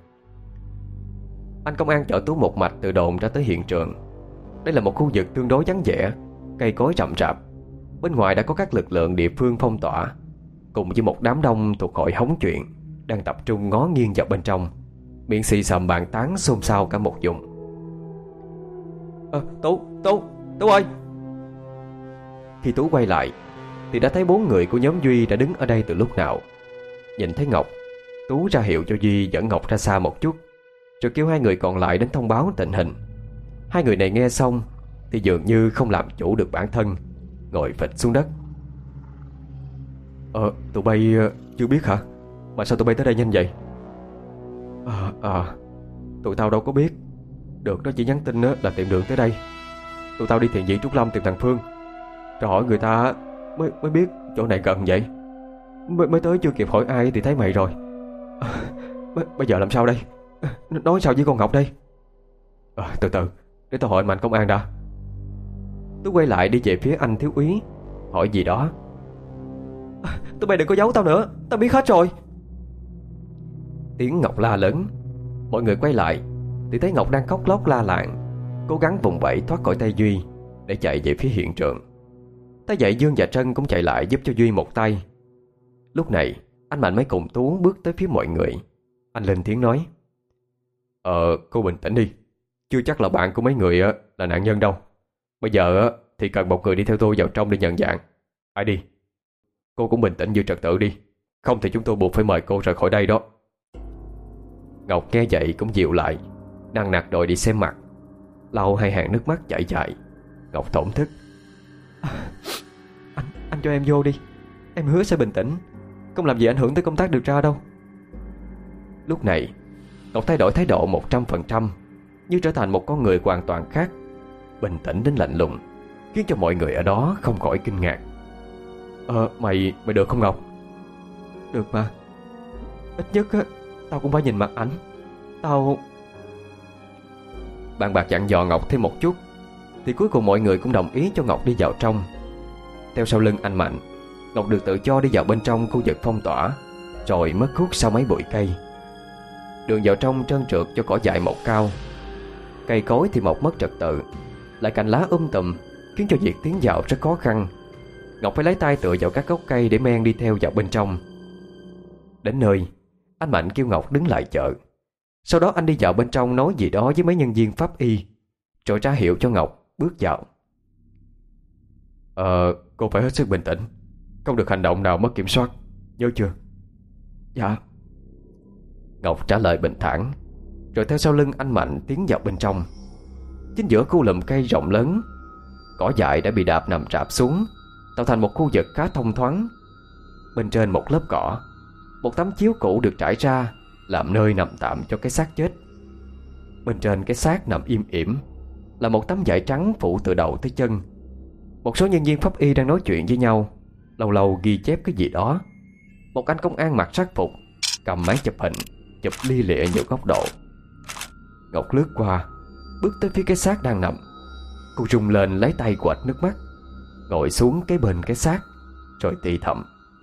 Anh công an chở Tú một mạch từ đồn ra tới hiện trường. Đây là một khu vực tương đối vắng vẻ, cây cối rậm rạp. Bên ngoài đã có các lực lượng địa phương phong tỏa, cùng với một đám đông thuộc hội hóng chuyện đang tập trung ngó nghiêng vào bên trong, miệng xì xầm bàn tán xôn xao cả một vùng. à, Tú, Tú, Tú ơi! Khi Tú quay lại thì đã thấy bốn người của nhóm Duy đã đứng ở đây từ lúc nào. Nhìn thấy Ngọc, Tú ra hiệu cho Duy dẫn Ngọc ra xa một chút, rồi kêu hai người còn lại đến thông báo tình hình. Hai người này nghe xong thì dường như không làm chủ được bản thân, ngồi phịch xuống đất. Ờ, tụi bay uh, chưa biết hả? Mà sao tụi bay tới đây nhanh vậy? À, à tụi tao đâu có biết. Được nó chỉ nhắn tin uh, là tìm đường tới đây. Tụi tao đi thiện viện Trúc Lâm tìm thằng Phương, rồi hỏi người ta mới mới biết chỗ này gần vậy. Mới, mới tới chưa kịp hỏi ai thì thấy mày rồi. à, b- Bây giờ làm sao đây? Nói sao với con Ngọc đây? À, từ từ, để tao hỏi anh Mạnh công an đã. Tôi quay lại đi về phía anh thiếu úy, hỏi gì đó. à, Tụi bay đừng có giấu tao nữa, tao biết hết rồi. Tiếng Ngọc la lớn. Mọi người quay lại thì thấy Ngọc đang khóc lóc la làng, cố gắng vùng vẫy thoát khỏi tay Duy để chạy về phía hiện trường. Thấy vậy Dương và Trân cũng chạy lại giúp cho Duy một tay. Lúc này anh Mạnh mới cùng Tú bước tới phía mọi người. Anh lên tiếng nói: Ờ cô bình tĩnh đi, chưa chắc là bạn của mấy người là nạn nhân đâu. Bây giờ thì cần một người đi theo tôi vào trong để nhận dạng. Ai đi? Cô cũng bình tĩnh giữ trật tự đi, không thì chúng tôi buộc phải mời cô rời khỏi đây đó. Ngọc nghe vậy cũng dịu lại, nằng nặc đòi đi xem mặt, lau hai hàng nước mắt chảy dài. Ngọc thổn thức: à, Anh anh cho em vô đi, em hứa sẽ bình tĩnh, không làm gì ảnh hưởng tới công tác điều tra đâu. Lúc này Ngọc thay đổi thái độ một trăm phần trăm, như trở thành một con người hoàn toàn khác, bình tĩnh đến lạnh lùng, khiến cho mọi người ở đó không khỏi kinh ngạc. Ờ mày, mày được không Ngọc? Được mà. Ít nhất á, tao cũng phải nhìn mặt ảnh. Tao... Bạn bạc dặn dò Ngọc thêm một chút thì cuối cùng mọi người cũng đồng ý cho Ngọc đi vào trong. Theo sau lưng anh Mạnh, Ngọc được tự cho đi vào bên trong khu vực phong tỏa, rồi mất hút sau mấy bụi cây. Đường vào trong trơn trượt cho cỏ dại mọc cao, cây cối thì mọc mất trật tự, lại cành lá um tùm khiến cho việc tiến vào rất khó khăn. Ngọc phải lấy tay tựa vào các gốc cây để men đi theo vào bên trong. Đến nơi, anh Mạnh kêu Ngọc đứng lại chờ. Sau đó anh đi vào bên trong nói gì đó với mấy nhân viên pháp y, rồi ra hiệu cho Ngọc bước vào. Ờ, cô phải hết sức bình tĩnh, không được hành động nào mất kiểm soát, nhớ chưa? Dạ. Ngọc trả lời bình thản, rồi theo sau lưng anh Mạnh tiến vào bên trong. Chính giữa khu lùm cây rộng lớn, cỏ dại đã bị đạp nằm rạp xuống, tạo thành một khu vực khá thông thoáng. Bên trên một lớp cỏ, một tấm chiếu cũ được trải ra làm nơi nằm tạm cho cái xác chết. Bên trên cái xác nằm im ỉm là một tấm vải trắng phủ từ đầu tới chân. Một số nhân viên pháp y đang nói chuyện với nhau, lâu lâu ghi chép cái gì đó. Một anh công an mặc sắc phục cầm máy chụp hình, chụp lia lịa nhiều góc độ, Ngọc lướt qua, bước tới phía cái xác đang nằm. Cô rung lên lấy tay quệt nước mắt, ngồi xuống kế bên cái xác, rồi thì thầm: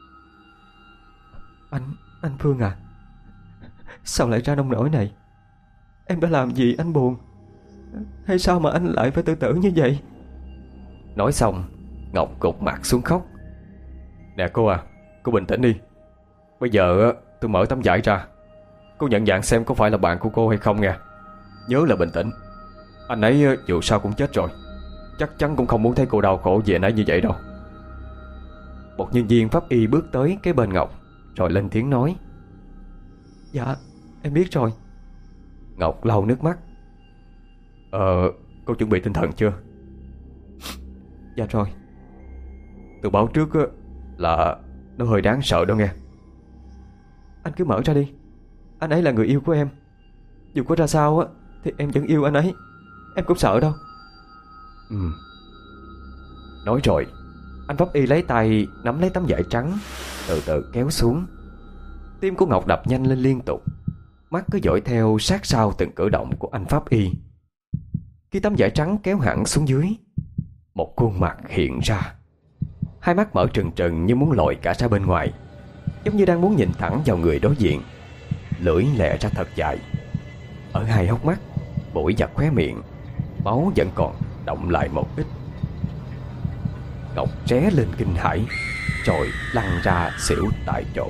Anh, anh Phương à, sao lại ra nông nỗi này? Em đã làm gì anh buồn? Hay sao mà anh lại phải tự tử như vậy? Nói xong, Ngọc gục mặt xuống khóc. Nè cô à, cô bình tĩnh đi. Bây giờ tôi mở tấm vải ra, cô nhận dạng xem có phải là bạn của cô hay không nha. Nhớ là bình tĩnh. Anh ấy dù sao cũng chết rồi, chắc chắn cũng không muốn thấy cô đau khổ vì anh ấy như vậy đâu. Một nhân viên pháp y bước tới kế bên Ngọc, rồi lên tiếng nói: Dạ, em biết rồi. Ngọc lau nước mắt. Ờ, cô chuẩn bị tinh thần chưa? Dạ rồi. Tôi báo trước là nó hơi đáng sợ đó nghe. Anh cứ mở ra đi. Anh ấy là người yêu của em. Dù có ra sao á thì em vẫn yêu anh ấy. Em cũng sợ đâu. Ừ. Nói rồi, anh pháp y lấy tay nắm lấy tấm vải trắng, từ từ kéo xuống. Tim của Ngọc đập nhanh lên liên tục, mắt cứ dõi theo sát sao từng cử động của anh pháp y. Khi tấm vải trắng kéo hẳn xuống dưới, một khuôn mặt hiện ra. Hai mắt mở trừng trừng như muốn lòi cả ra bên ngoài, giống như đang muốn nhìn thẳng vào người đối diện. Lưỡi lẹ ra thật dài. Ở hai hốc mắt, mũi và khóe miệng, máu vẫn còn động lại một ít. Ngọc ré lên kinh hãi, rồi lăn ra xỉu tại chỗ.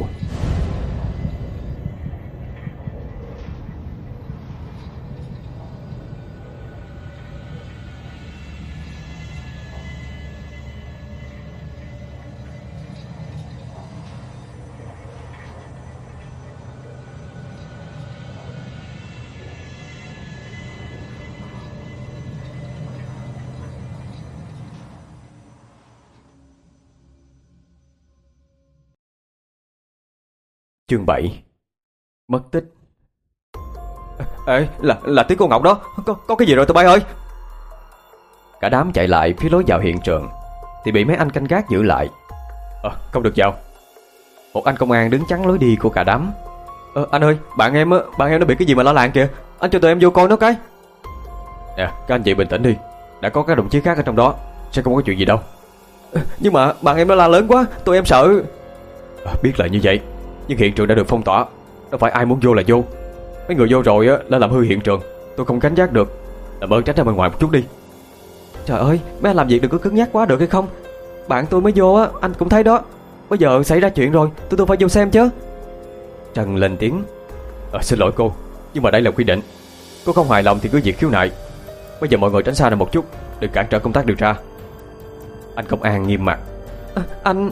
Chương bảy. Mất tích. Ê, là là tiếng cô Ngọc đó. Có, có cái gì rồi tụi bay ơi? Cả đám chạy lại phía lối vào hiện trường thì bị mấy anh canh gác giữ lại. Ờ, không được vào. Một anh công an đứng chắn lối đi của cả đám. Ờ, anh ơi, bạn em á, bạn em nó bị cái gì mà la làng kìa. Anh cho tụi em vô coi nó cái. Nè, các anh chị bình tĩnh đi. Đã có các đồng chí khác ở trong đó, sẽ không có chuyện gì đâu. ờ, Nhưng mà bạn em nó la lớn quá, tụi em sợ. À, biết là như vậy, nhưng hiện trường đã được phong tỏa, đâu phải ai muốn vô là vô. Mấy người vô rồi á là làm hư hiện trường, tôi không gánh vác được. Làm ơn tránh ra bên ngoài một chút đi. Trời ơi, mấy anh làm việc đừng có cứng nhắc quá được hay không? Bạn tôi mới vô á, anh cũng thấy đó. Bây giờ xảy ra chuyện rồi, tôi tôi phải vô xem chứ. Trần lên tiếng. Ờ, xin lỗi cô, nhưng mà đây là quy định. Cô không hài lòng thì cứ việc khiếu nại. Bây giờ mọi người tránh xa ra một chút, đừng cản trở công tác điều tra. Anh công an nghiêm mặt. À, anh...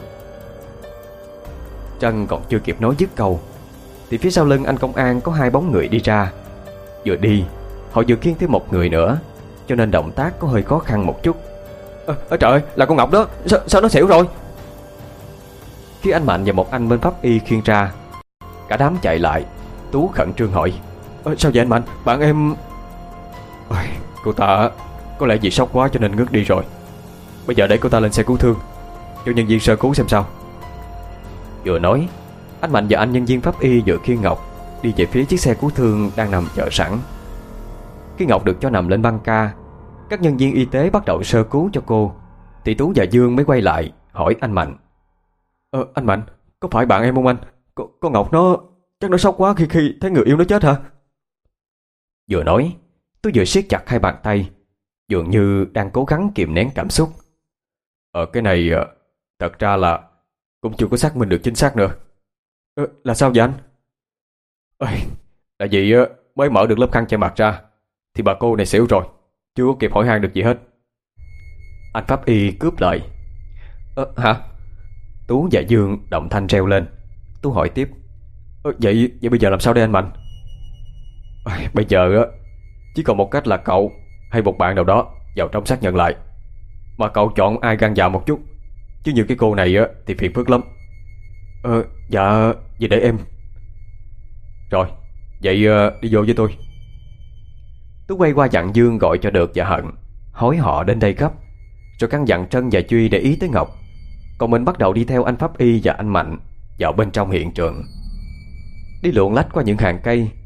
Trân còn chưa kịp nói dứt câu thì phía sau lưng anh công an có hai bóng người đi ra. Vừa đi, họ vừa khiêng thêm một người nữa, cho nên động tác có hơi khó khăn một chút. Ơ à, trời ơi, là con Ngọc đó. Sao, sao nó xỉu rồi? Khi anh Mạnh và một anh bên pháp y khiêng ra, cả đám chạy lại. Tú khẩn trương hỏi: à, sao vậy anh Mạnh? Bạn em... Ôi, cô ta có lẽ vì sốc quá cho nên ngất đi rồi. Bây giờ để cô ta lên xe cứu thương, cho nhân viên sơ cứu xem sao. Vừa nói, anh Mạnh và anh nhân viên pháp y vừa khiêng Ngọc đi về phía chiếc xe cứu thương đang nằm chờ sẵn. Khi Ngọc được cho nằm lên băng ca, các nhân viên y tế bắt đầu sơ cứu cho cô, thì Tú và Dương mới quay lại hỏi anh Mạnh: Ờ, anh Mạnh, có phải bạn em không anh? Con, con Ngọc nó... chắc nó sốc quá khi khi thấy người yêu nó chết hả? Vừa nói, Tú vừa siết chặt hai bàn tay, dường như đang cố gắng kìm nén cảm xúc. Ờ, cái này thật ra là cũng chưa có xác minh được chính xác nữa. Ờ, là sao vậy anh? Ê, là vì mới mở được lớp khăn che mặt ra thì bà cô này xỉu rồi, chưa có kịp hỏi han được gì hết. Anh pháp y cướp lời. Ờ, hả? Tú và Dương động thanh reo lên. Tú hỏi tiếp. Ờ, vậy, vậy bây giờ làm sao đây anh Mạnh? À, bây giờ chỉ còn một cách là cậu hay một bạn nào đó vào trong xác nhận lại. Mà cậu chọn ai gan dạ một chút, chứ như cái cô này thì phiền phức lắm. Ờ, dạ, vậy để em. Rồi, vậy đi vô với tôi. Tú quay qua dặn Dương gọi cho Được và Hận, hối họ đến đây gấp, rồi căn dặn Trân và Truy để ý tới Ngọc. Còn mình bắt đầu đi theo anh pháp y và anh Mạnh vào bên trong hiện trường. Đi luồn lách qua những hàng cây,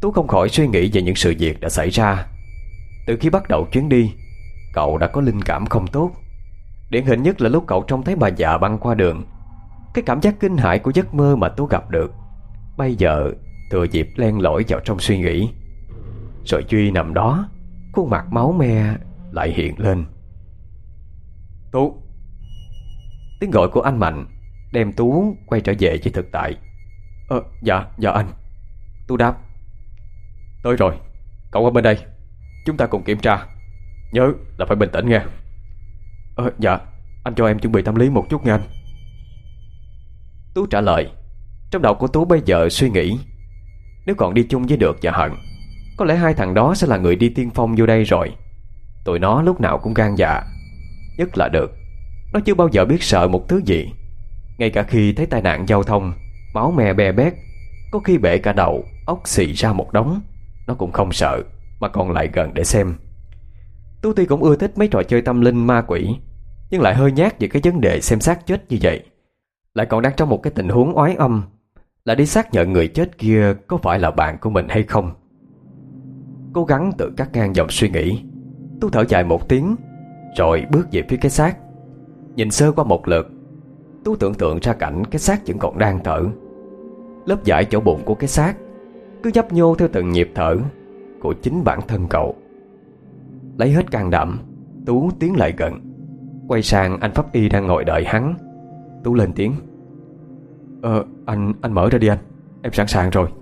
Tú không khỏi suy nghĩ về những sự việc đã xảy ra. Từ khi bắt đầu chuyến đi, cậu đã có linh cảm không tốt. Điển hình nhất là lúc cậu trông thấy bà già băng qua đường. Cái cảm giác kinh hãi của giấc mơ mà Tú gặp được bây giờ thừa dịp len lỏi vào trong suy nghĩ. Rồi Duy nằm đó, khuôn mặt máu me lại hiện lên. Tú! Tiếng gọi của anh Mạnh đem Tú quay trở về với thực tại. Ờ, dạ, dạ anh. Tú đáp. Tới rồi, cậu ở bên đây, chúng ta cùng kiểm tra. Nhớ là phải bình tĩnh nghe. Ờ, dạ, anh cho em chuẩn bị tâm lý một chút nha anh. Tú trả lời. Trong đầu của Tú bây giờ suy nghĩ, nếu còn đi chung với Được và Hận, có lẽ hai thằng đó sẽ là người đi tiên phong vô đây rồi. Tụi nó lúc nào cũng gan dạ. Nhất là Được, nó chưa bao giờ biết sợ một thứ gì. Ngay cả khi thấy tai nạn giao thông, máu me be bét, có khi bể cả đầu, óc xì ra một đống, nó cũng không sợ, mà còn lại gần để xem. Tú Ti cũng ưa thích mấy trò chơi tâm linh ma quỷ, nhưng lại hơi nhát về cái vấn đề xem xác chết như vậy. Lại còn đang trong một cái tình huống oái âm, là đi xác nhận người chết kia có phải là bạn của mình hay không. Cố gắng tự cắt ngang dòng suy nghĩ, Tú thở dài một tiếng, rồi bước về phía cái xác. Nhìn sơ qua một lượt, Tú tưởng tượng ra cảnh cái xác vẫn còn đang thở. Lớp vải chỗ bụng của cái xác cứ nhấp nhô theo từng nhịp thở của chính bản thân cậu. Lấy hết can đảm, Tú tiến lại gần, quay sang anh pháp y đang ngồi đợi hắn. Tú lên tiếng. Ờ, anh, anh mở ra đi anh, em sẵn sàng rồi.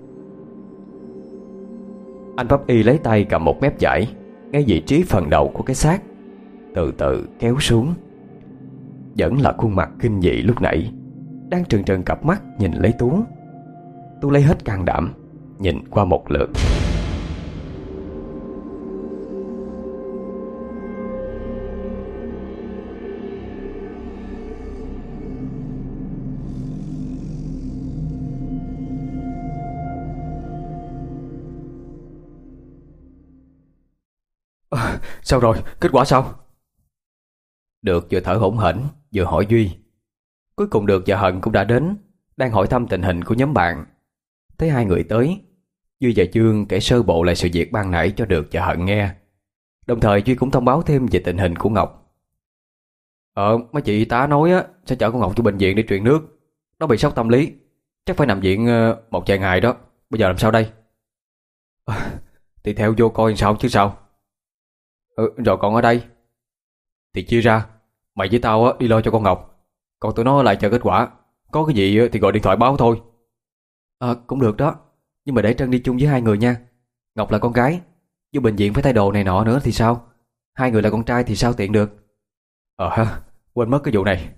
Anh pháp y lấy tay cầm một mép vải ngay vị trí phần đầu của cái xác, từ từ kéo xuống. Vẫn là khuôn mặt kinh dị lúc nãy, đang trừng trừng cặp mắt nhìn lấy Tú. Tú lấy hết can đảm, nhìn qua một lượt. À, sao rồi? Kết quả sao? Được vừa thở hổn hển vừa hỏi Duy. Cuối cùng Được và Hận cũng đã đến, đang hỏi thăm tình hình của nhóm bạn. Thấy hai người tới, Duy và Dương kể sơ bộ lại sự việc ban nãy cho Được và Hận nghe. Đồng thời Duy cũng thông báo thêm về tình hình của Ngọc. Ờ, mấy chị y tá nói á sẽ chở con Ngọc cho bệnh viện để truyền nước. Nó bị sốc tâm lý, chắc phải nằm viện một vài ngày đó. Bây giờ làm sao đây? À, thì theo vô coi sao chứ sao. Ừ, rồi còn ở đây thì chia ra, mày với tao á đi lo cho con Ngọc, còn tụi nó lại chờ kết quả. Có cái gì thì gọi điện thoại báo thôi. À, cũng được đó, nhưng mà để Trân đi chung với hai người nha. Ngọc là con gái, vô bệnh viện phải thay đồ này nọ nữa thì sao? Hai người là con trai thì sao tiện được. Ờ ha, quên mất cái vụ này.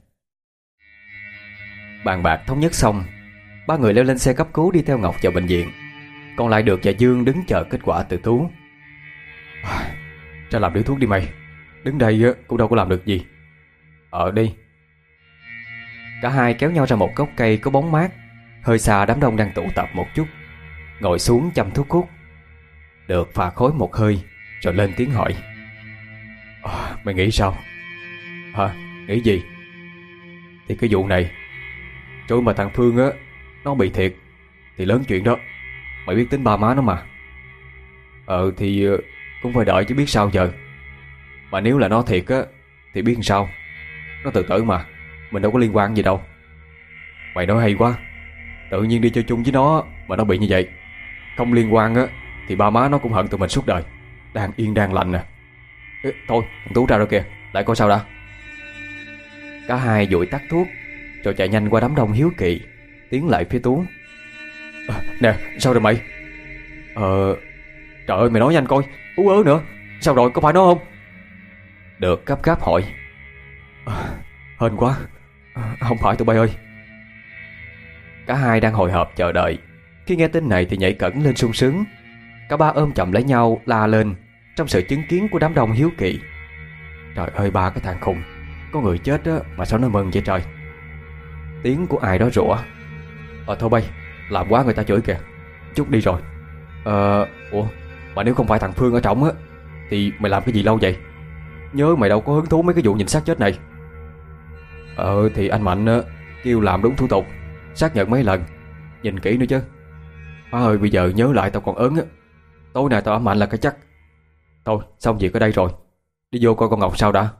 Bàn bạc thống nhất xong, ba người leo lên xe cấp cứu đi theo Ngọc vào bệnh viện. Còn lại Được và Dương đứng chờ kết quả từ Tú. À, ra làm điếu thuốc đi mày, đứng đây cũng đâu có làm được gì. Ờ đi. Cả hai kéo nhau ra một gốc cây có bóng mát, hơi xa đám đông đang tụ tập một chút, ngồi xuống châm thuốc hút. Được phà khói một hơi rồi lên tiếng hỏi. À, mày nghĩ sao? Hả? Nghĩ gì? Thì cái vụ này, rồi mà thằng Phương á nó bị thiệt thì lớn chuyện đó. Mày biết tính ba má nó mà. Ờ thì cũng phải đợi chứ biết sao giờ. Mà nếu là nó thiệt á thì biết làm sao. Nó tự tử mà, mình đâu có liên quan gì đâu. Mày nói hay quá, tự nhiên đi chơi chung với nó mà nó bị như vậy. Không liên quan á thì ba má nó cũng hận tụi mình suốt đời. Đang yên đang lành nè. Ê, thôi thằng Tú ra rồi kìa, lại coi sao đã. Cả hai vội tắt thuốc rồi chạy nhanh qua đám đông hiếu kỳ, tiến lại phía Tú. À, nè sao rồi mày? Ờ trời ơi mày nói nhanh coi, ú ớ nữa. Sao rồi, có phải nó không? Được gấp gáp hỏi. À, hên quá. À, không phải tụi bay ơi. Cả hai đang hồi hộp chờ đợi, khi nghe tin này thì nhảy cẫng lên sung sướng. Cả ba ôm chầm lấy nhau la lên trong sự chứng kiến của đám đông hiếu kỳ. Trời ơi ba cái thằng khùng, có người chết á mà sao nó mừng vậy trời. Tiếng của ai đó rủa. Ờ thôi bay, làm quá người ta chửi kìa, chút đi rồi. Ờ ủa mà nếu không phải thằng Phương ở trỏng á thì mày làm cái gì lâu vậy? Nhớ mày đâu có hứng thú mấy cái vụ nhìn xác chết này. Ờ thì anh Mạnh á kêu làm đúng thủ tục, xác nhận mấy lần, nhìn kỹ nữa chứ. Má ơi, bây giờ nhớ lại tao còn ớn á. Tối nay tao ám ảnh là cái chắc. Thôi xong việc ở đây rồi, đi vô coi con Ngọc sao đã.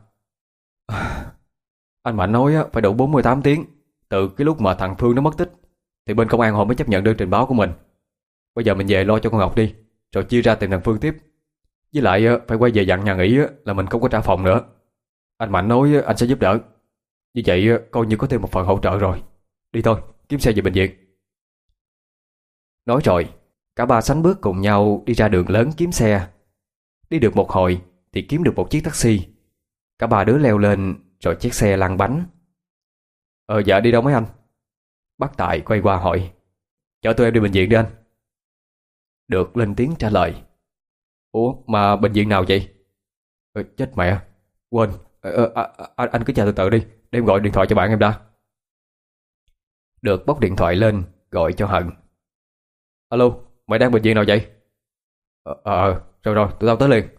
Anh Mạnh nói á, phải đủ bốn mươi tám tiếng từ cái lúc mà thằng Phương nó mất tích thì bên công an họ mới chấp nhận đơn trình báo của mình. Bây giờ mình về lo cho con Ngọc đi, rồi chia ra tìm thằng Phương tiếp. Với lại phải quay về dặn nhà nghỉ là mình không có trả phòng nữa. Anh Mạnh nói anh sẽ giúp đỡ. Như vậy coi như có thêm một phần hỗ trợ rồi. Đi thôi, kiếm xe về bệnh viện. Nói rồi, cả ba sánh bước cùng nhau đi ra đường lớn kiếm xe. Đi được một hồi thì kiếm được một chiếc taxi. Cả ba đứa leo lên rồi chiếc xe lăn bánh. Ờ dạ, đi đâu mấy anh? Bác Tài quay qua hỏi. Chở tụi em đi bệnh viện đi anh. Được lên tiếng trả lời. Ủa mà bệnh viện nào vậy? Ờ, chết mẹ, quên. ờ, à, à, Anh cứ chờ từ từ đi, để em gọi điện thoại cho bạn em đã. Được bóc điện thoại lên gọi cho Hận. Alo, mày đang bệnh viện nào vậy? Ờ, ờ rồi rồi, tụi tao tới liền.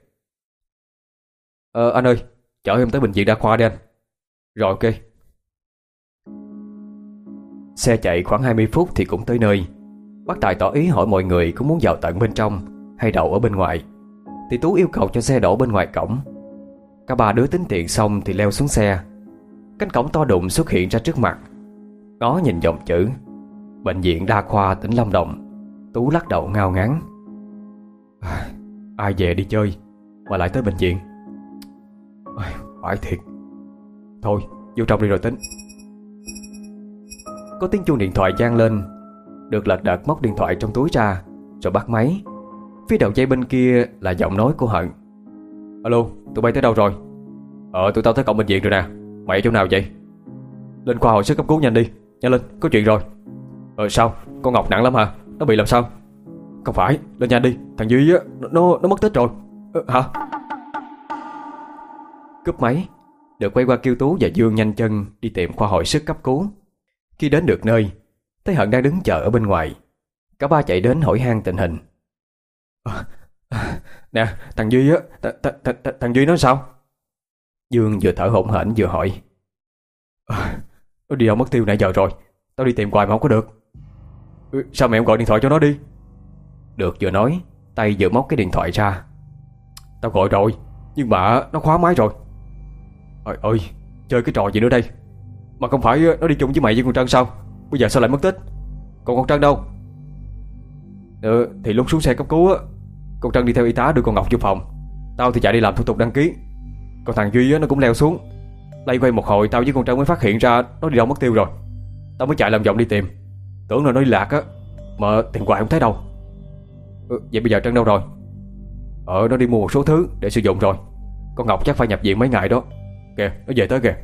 Ờ anh ơi, chở em tới bệnh viện đa khoa đi anh. Rồi ok. Xe chạy khoảng hai mươi phút thì cũng tới nơi. Bác Tài tỏ ý hỏi mọi người có muốn vào tận bên trong hay đậu ở bên ngoài, thì Tú yêu cầu cho xe đổ bên ngoài cổng. Cả ba đứa tính tiền xong thì leo xuống xe. Cánh cổng to đùng xuất hiện ra trước mặt. Ngó nhìn dòng chữ Bệnh viện Đa khoa tỉnh Lâm Đồng, Tú lắc đầu ngao ngán. Ai về đi chơi mà lại tới bệnh viện? Phải thiệt. Thôi vô trong đi rồi tính. Có tiếng chuông điện thoại vang lên. Được lật đật móc điện thoại trong túi ra rồi bắt máy. Phía đầu dây bên kia là giọng nói của Hận. Alo, tụi bay tới đâu rồi? Ờ tụi tao tới cổng bệnh viện rồi nè. Mày ở chỗ nào vậy? Lên khoa hồi sức cấp cứu nhanh đi. Nhanh lên, có chuyện rồi. Ờ sao, con Ngọc nặng lắm hả? Nó bị làm sao? Không phải, lên nhanh đi. Thằng Duy á, nó, nó mất tích rồi. Ờ, hả? Cúp máy, Được quay qua kêu Tú và Dương nhanh chân đi tìm khoa hồi sức cấp cứu. Khi đến được nơi, thấy Hận đang đứng chờ ở bên ngoài. Cả ba chạy đến hỏi han tình hình. à, Nè, thằng Duy á, th th th thằng Duy nó sao? Dương vừa thở hổn hển vừa hỏi. à, Nó đi đâu mất tiêu nãy giờ rồi. Tao đi tìm hoài mà không có được. ừ, Sao mẹ không gọi điện thoại cho nó đi? Được vừa nói, tay vừa móc cái điện thoại ra. Tao gọi rồi, nhưng mà nó khóa máy rồi. Ôi ơi, chơi cái trò gì nữa đây? Mà không phải nó đi chung với mày với con Trân sao? Bây giờ sao lại mất tích? Còn con Trân đâu? Ừ, thì lúc xuống xe cấp cứu á, con Trân đi theo y tá đưa con Ngọc vô phòng. Tao thì chạy đi làm thủ tục đăng ký. Còn thằng Duy á, nó cũng leo xuống. Lay quay một hồi tao với con Trân mới phát hiện ra nó đi đâu mất tiêu rồi. Tao mới chạy làm vòng đi tìm. Tưởng là nó đi lạc á, mà tìm hoài không thấy đâu. ừ, Vậy bây giờ Trân đâu rồi? Ờ, nó đi mua một số thứ để sử dụng rồi. Con Ngọc chắc phải nhập viện mấy ngày đó. Kìa, nó về tới kìa.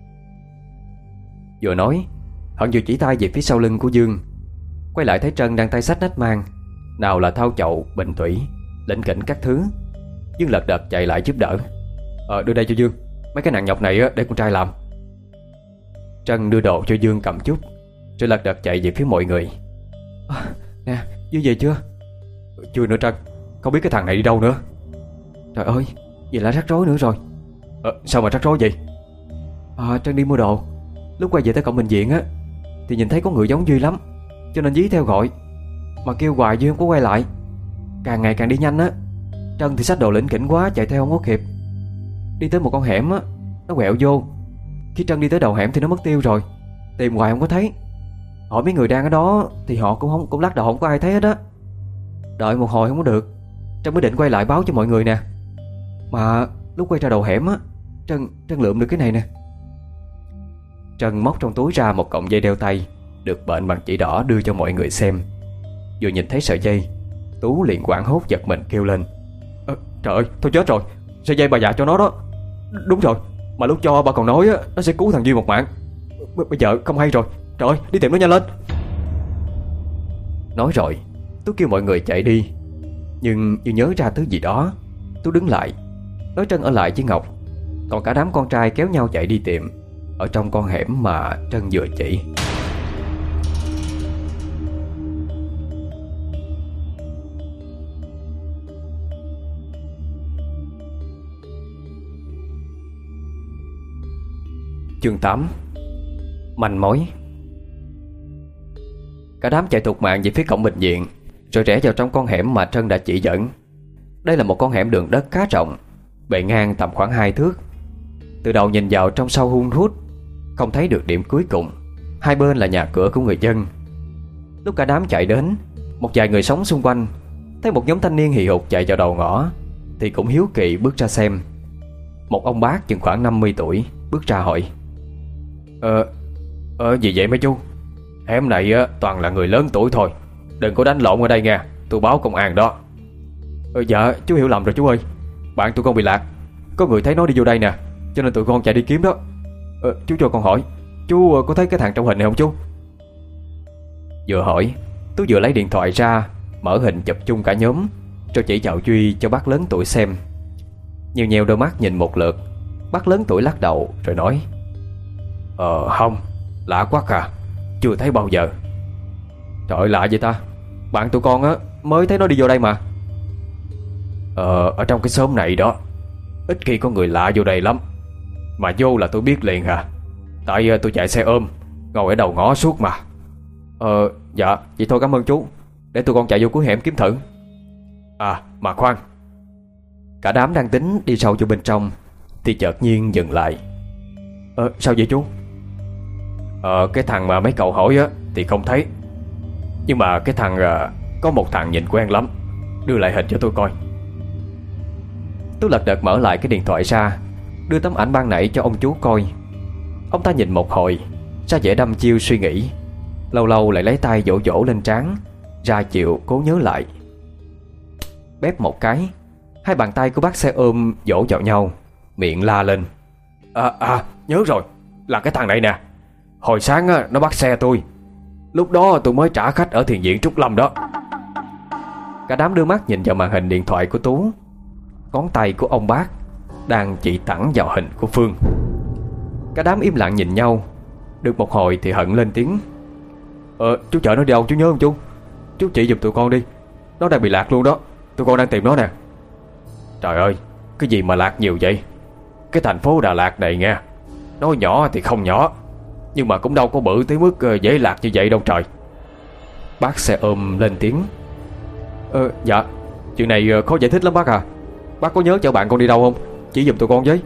Vừa nói, Hận vừa chỉ tay về phía sau lưng của Dương. Quay lại thấy Trân đang tay xách nách mang, nào là thau chậu, bình thủy, lỉnh kỉnh các thứ. Dương lật đật chạy lại giúp đỡ. Ờ, đưa đây cho Dương. Mấy cái nặng nhọc này á, để con trai làm. Trân đưa đồ cho Dương cầm chút, rồi lật đật chạy về phía mọi người. à, Nè, Dương về chưa? Chưa nữa Trân, không biết cái thằng này đi đâu nữa. Trời ơi, vậy là rắc rối nữa rồi. Ờ, sao mà rắc rối vậy? À, Trân đi mua đồ. Lúc quay về tới cổng bệnh viện á, thì nhìn thấy có người giống Duy lắm, cho nên dí theo gọi. Mà kêu hoài Duy không có quay lại. Càng ngày càng đi nhanh á. Trân thì xách đồ lỉnh kỉnh quá, chạy theo không có kịp. Đi tới một con hẻm á, nó quẹo vô. Khi Trân đi tới đầu hẻm thì nó mất tiêu rồi. Tìm hoài không có thấy. Hỏi mấy người đang ở đó thì họ cũng không cũng lắc đầu không có ai thấy hết á. Đợi một hồi không có được, Trân mới định quay lại báo cho mọi người nè. Mà lúc quay ra đầu hẻm á, Trân, Trân lượm được cái này nè. Trân móc trong túi ra một cọng dây đeo tay được bệnh bằng chỉ đỏ đưa cho mọi người xem. Vừa nhìn thấy sợi dây, Tú liền hoảng hốt giật mình kêu lên. à, Trời ơi, thôi chết rồi. Sợi dây bà dạ cho nó đó. Đúng rồi, mà lúc cho bà còn nói á, nó sẽ cứu thằng Duy một mạng. B Bây giờ không hay rồi. Trời ơi, đi tìm nó nhanh lên. Nói rồi, Tú kêu mọi người chạy đi. Nhưng như nhớ ra thứ gì đó, Tú đứng lại, nói Trân ở lại với Ngọc. Còn cả đám con trai kéo nhau chạy đi tìm ở trong con hẻm mà Trân vừa chỉ. Chương tám. Manh mối. Cả đám chạy thục mạng về phía cổng bệnh viện. rồi rẽ vào trong con hẻm mà Trân đã chỉ dẫn. Đây là một con hẻm đường đất khá rộng, bề ngang tầm khoảng hai thước. Từ đầu nhìn vào trong sâu hun hút, không thấy được điểm cuối cùng. Hai bên là nhà cửa của người dân. Lúc cả đám chạy đến, một vài người sống xung quanh thấy một nhóm thanh niên hì hục chạy vào đầu ngõ thì cũng hiếu kỳ bước ra xem. Một ông bác chừng khoảng năm mươi tuổi bước ra hỏi: Ờ, ờ gì vậy mấy chú? Hẻm này á, toàn là người lớn tuổi thôi, đừng có đánh lộn ở đây nha, tôi báo công an đó. Ờ, dạ chú hiểu lầm rồi chú ơi, bạn tụi con bị lạc, có người thấy nó đi vô đây nè, cho nên tụi con chạy đi kiếm đó. Ờ, chú cho con hỏi, chú có thấy cái thằng trong hình này không chú? Vừa hỏi, Tú vừa lấy điện thoại ra, mở hình chụp chung cả nhóm, rồi chỉ chào Duy cho bác lớn tuổi xem. Nhiều nhiều đôi mắt nhìn một lượt, bác lớn tuổi lắc đầu rồi nói: Ờ không, lạ quá à, chưa thấy bao giờ. Trời ơi, lạ vậy ta, bạn tụi con á mới thấy nó đi vô đây mà. Ờ, ở trong cái xóm này đó, ít khi có người lạ vô đây lắm, mà vô là tôi biết liền à, tại tôi chạy xe ôm, ngồi ở đầu ngõ suốt mà. Ờ, dạ, vậy thôi cảm ơn chú, để tụi con chạy vô cuối hẻm kiếm thử. À, mà khoan. Cả đám đang tính đi sâu vô bên trong thì chợt nhiên dừng lại. Ờ, sao vậy chú? Ờ, cái thằng mà mấy cậu hỏi á thì không thấy, nhưng mà cái thằng à, có một thằng nhìn quen lắm, đưa lại hình cho tôi coi. Tôi lật đật mở lại cái điện thoại ra, đưa tấm ảnh ban nãy cho ông chú coi. Ông ta nhìn một hồi, ra vẻ đăm chiêu suy nghĩ, lâu lâu lại lấy tay vỗ vỗ lên trán, ra chịu cố nhớ lại. Bép một cái, hai bàn tay của bác xe ôm vỗ vào nhau, miệng la lên: À, à, nhớ rồi, là cái thằng này nè. Hồi sáng á, nó bắt xe tôi, lúc đó tôi mới trả khách ở thiền viện Trúc Lâm đó. Cả đám đưa mắt nhìn vào màn hình điện thoại của Tú. Ngón tay của ông bác đang chỉ thẳng vào hình của Phương. Cả đám im lặng nhìn nhau. Được một hồi thì Hận lên tiếng: Ờ, chú chở nó đi đâu chú nhớ không chú? Chú chỉ giùm tụi con đi, nó đang bị lạc luôn đó, tụi con đang tìm nó nè. Trời ơi, cái gì mà lạc nhiều vậy? Cái thành phố Đà Lạt này nghe, nói nhỏ thì không nhỏ, nhưng mà cũng đâu có bự tới mức dễ lạc như vậy đâu trời. Bác xe ôm lên tiếng: Ờ, dạ, chuyện này khó giải thích lắm bác à. Bác có nhớ chở bạn con đi đâu không? Chỉ giùm tụi con với.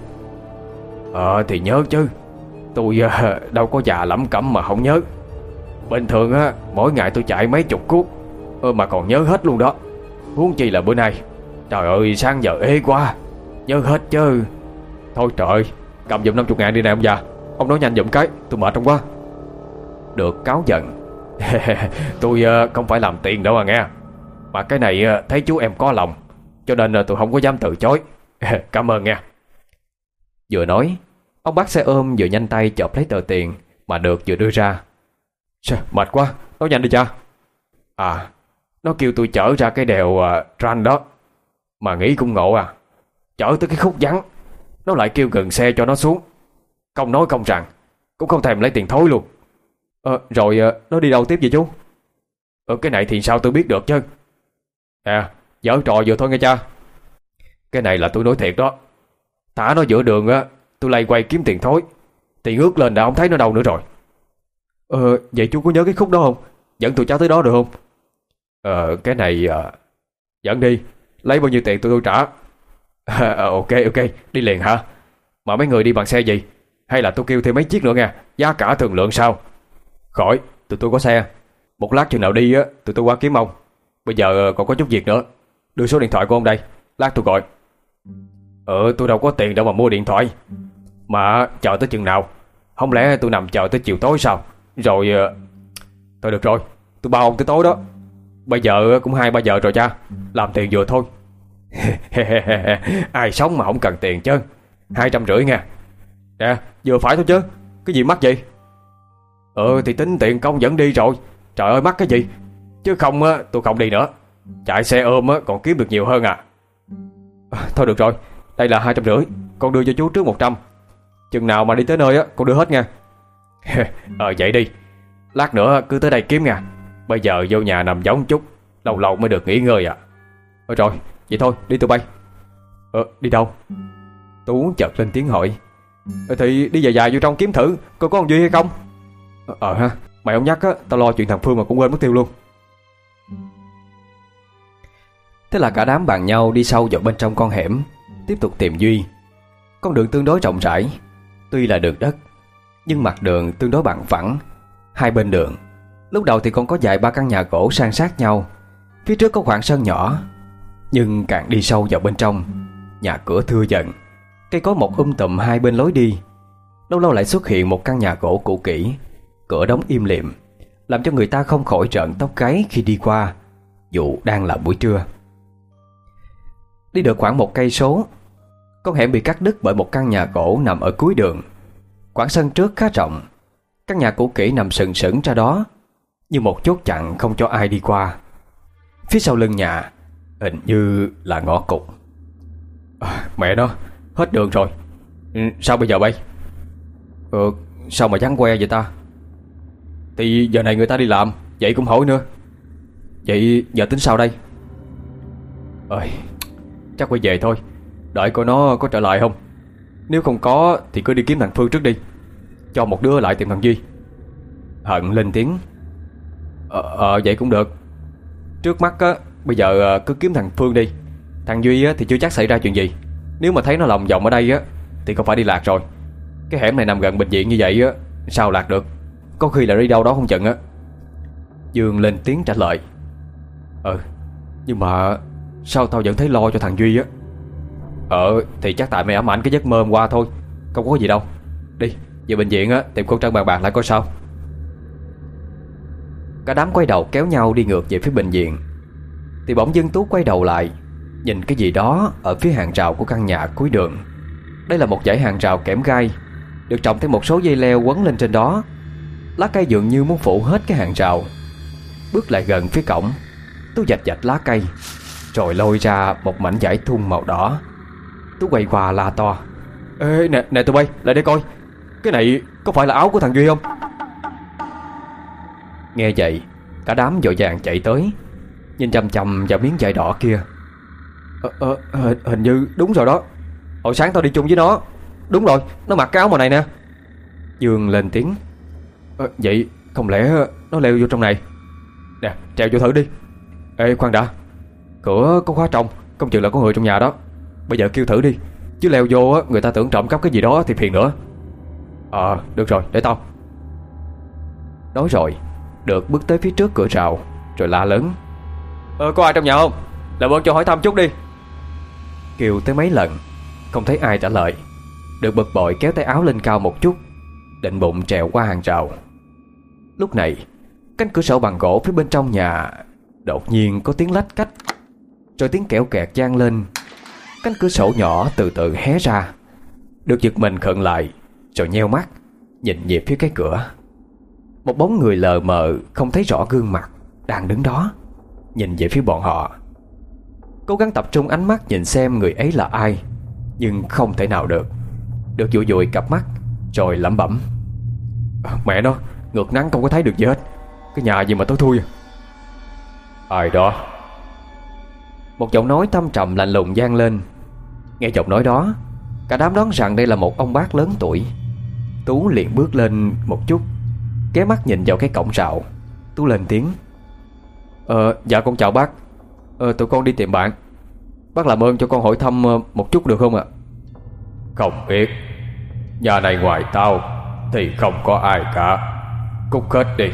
Ờ thì nhớ chứ, tôi uh, đâu có già lẩm cẩm mà không nhớ. Bình thường á, mỗi ngày tôi chạy mấy chục cuốc uh, mà còn nhớ hết luôn đó. Huống chi là bữa nay, trời ơi sáng giờ ế quá, nhớ hết chứ. Thôi trời ơi, cầm giùm năm mươi ngàn đi nè ông già. Ông nói nhanh giùm cái, tôi mệt trong quá. Được cáo giận. Tôi uh, không phải làm tiền đâu à nghe. Mà cái này uh, thấy chú em có lòng, cho nên uh, tôi không có dám từ chối. Cảm ơn nha. Vừa nói, ông bác xe ôm vừa nhanh tay chộp lấy tờ tiền mà Được vừa đưa ra. Sao, mệt quá, nói nhanh đi cha. À, nó kêu tôi chở ra cái đèo uh, Tran đó. Mà nghĩ cũng ngộ à, chở tới cái khúc vắng, nó lại kêu gần xe cho nó xuống. Không nói không rằng, cũng không thèm lấy tiền thối luôn. Ờ, rồi uh, nó đi đâu tiếp vậy chú? Ờ, cái này thì sao tôi biết được chứ. À, giở trò vừa thôi nghe cha. Cái này là tôi nói thiệt đó. Thả nó giữa đường á, tôi lay quay kiếm tiền thối, thì ngước lên đã không thấy nó đâu nữa rồi. Ờ, vậy chú có nhớ cái khúc đó không? Dẫn tụi cháu tới đó được không? Ờ, cái này à, dẫn đi, lấy bao nhiêu tiền tụi tôi trả. À, ok ok, đi liền hả? Mà mấy người đi bằng xe gì? Hay là tôi kêu thêm mấy chiếc nữa nha, giá cả thương lượng sao? Khỏi, tụi tôi có xe. Một lát chừng nào đi á, tụi tôi qua kiếm ông. Bây giờ còn có chút việc nữa. Đưa số điện thoại của ông đây, lát tôi gọi. Ờ, tôi đâu có tiền đâu mà mua điện thoại. Mà chờ tới chừng nào? Không lẽ tôi nằm chờ tới chiều tối sao? Rồi... Thôi được rồi, tôi bao ông tới tối đó. Bây giờ cũng hai ba giờ rồi cha, làm tiền vừa thôi. Ai sống mà không cần tiền chứ. Hai trăm rưỡi nha. Nè, vừa phải thôi chứ, cái gì mắc vậy? Ừ thì tính tiền công dẫn đi rồi. Trời ơi mắc cái gì? Chứ không á, tôi không đi nữa. Chạy xe ôm á, còn kiếm được nhiều hơn à. À thôi được rồi, đây là hai trăm rưỡi, con đưa cho chú trước một trăm. Chừng nào mà đi tới nơi á, con đưa hết nha. Ờ vậy đi, lát nữa cứ tới đây kiếm nha. Bây giờ vô nhà nằm giống chút, lâu lâu mới được nghỉ ngơi à. Ờ rồi, vậy thôi, đi tụi bay. Ờ, đi đâu? Tú chợt lên tiếng hỏi. Ờ, thì đi dài dài vô trong kiếm thử, coi có con Duy hay không. Ờ, ờ ha, mày không nhắc á, tao lo chuyện thằng Phương mà cũng quên mất tiêu luôn. Thế là cả đám bàn nhau đi sâu vào bên trong con hẻm, tiếp tục tìm Duy. Con đường tương đối rộng rãi, tuy là đường đất, nhưng mặt đường tương đối bằng phẳng. Hai bên đường lúc đầu thì còn có vài ba căn nhà gỗ san sát nhau. Phía trước có khoảng sân nhỏ, nhưng càng đi sâu vào bên trong, nhà cửa thưa dần, cây cối mọc um tùm hai bên lối đi. Lâu lâu lại xuất hiện một căn nhà gỗ cũ kỹ, cửa đóng im lìm, làm cho người ta không khỏi trợn tóc gáy khi đi qua, dù đang là buổi trưa. Đi được khoảng một cây số, con hẻm bị cắt đứt bởi một căn nhà gỗ nằm ở cuối đường. Khoảng sân trước khá rộng, căn nhà cũ kỹ nằm sừng sững ra đó như một chốt chặn không cho ai đi qua. Phía sau lưng nhà hình như là ngõ cụt. À, mẹ nó, hết đường rồi. Ừ, sao bây giờ bay? Ừ, sao mà vắng que vậy ta? Thì giờ này người ta đi làm, vậy cũng hỏi nữa. Vậy giờ tính sao đây? Ơi, chắc phải về thôi, đợi coi nó có trở lại không. Nếu không có thì cứ đi kiếm thằng Phương trước đi, cho một đứa lại tìm thằng Duy. Hận lên tiếng. Ờ, ờ vậy cũng được. Trước mắt á, bây giờ cứ kiếm thằng Phương đi. Thằng Duy á, thì chưa chắc xảy ra chuyện gì. Nếu mà thấy nó lòng vòng ở đây á, thì không phải đi lạc rồi. Cái hẻm này nằm gần bệnh viện như vậy á, sao lạc được? Có khi là đi đâu đó không chừng á. Dương lên tiếng trả lời. Ừ, nhưng mà sao tao vẫn thấy lo cho thằng Duy á? Ờ, thì chắc tại mày ám ảnh cái giấc mơ hôm qua thôi, không có gì đâu. Đi, về bệnh viện á, tìm con Trân bàn bạc lại coi sao. Cả đám quay đầu kéo nhau đi ngược về phía bệnh viện. Thì bỗng dưng Tú quay đầu lại, nhìn cái gì đó ở phía hàng rào của căn nhà cuối đường. Đây là một dãy hàng rào kẽm gai, được trồng thêm một số dây leo quấn lên trên đó. Lá cây dường như muốn phủ hết cái hàng rào. Bước lại gần phía cổng, Tú vạch vạch lá cây, rồi lôi ra một mảnh vải thun màu đỏ. Tú quay qua la to. Ê nè, nè tụi bay, lại đây coi. Cái này có phải là áo của thằng Duy không? Nghe vậy, cả đám vội vàng chạy tới, nhìn chằm chằm vào miếng vải đỏ kia. Ờ, ờ, hình, hình như đúng rồi đó. Hồi sáng tao đi chung với nó. Đúng rồi, nó mặc cái áo màu này nè. Dương lên tiếng. Ờ, vậy không lẽ nó leo vô trong này? Nè, trèo vô thử đi. Ê khoan đã, cửa có khóa trong, không chừng là có người trong nhà đó. Bây giờ kêu thử đi, chứ leo vô á, người ta tưởng trộm cắp cái gì đó thì phiền nữa. Ờ, à, được rồi, để tao. Nói rồi, được bước tới phía trước cửa rào, rồi la lớn. Ờ, có ai trong nhà không? Làm ơn cho hỏi thăm chút đi. Kêu tới mấy lần, không thấy ai trả lời. Được bực bội kéo tay áo lên cao một chút, định bụng trèo qua hàng rào. Lúc này, cánh cửa sổ bằng gỗ phía bên trong nhà đột nhiên có tiếng lách cách, rồi tiếng kẽo kẹt vang lên. Cánh cửa sổ nhỏ từ từ hé ra. Được giật mình khựng lại, rồi nheo mắt nhìn về phía cái cửa. Một bóng người lờ mờ không thấy rõ gương mặt đang đứng đó, nhìn về phía bọn họ. Cố gắng tập trung ánh mắt nhìn xem người ấy là ai, nhưng không thể nào được. Được dụi dụi cặp mắt, rồi lẩm bẩm. À, mẹ nó, ngược nắng không có thấy được gì hết. Cái nhà gì mà tối thui à? Ai đó? Một giọng nói thâm trầm lạnh lùng vang lên. Nghe giọng nói đó, cả đám đoán rằng đây là một ông bác lớn tuổi. Tú liền bước lên một chút, ghé mắt nhìn vào cái cổng rào. Tú lên tiếng. Ờ, dạ con chào bác. Ờ, tụi con đi tìm bạn. Bác làm ơn cho con hỏi thăm một chút được không ạ? Không biết. Nhà này ngoài tao thì không có ai cả. Cút hết đi.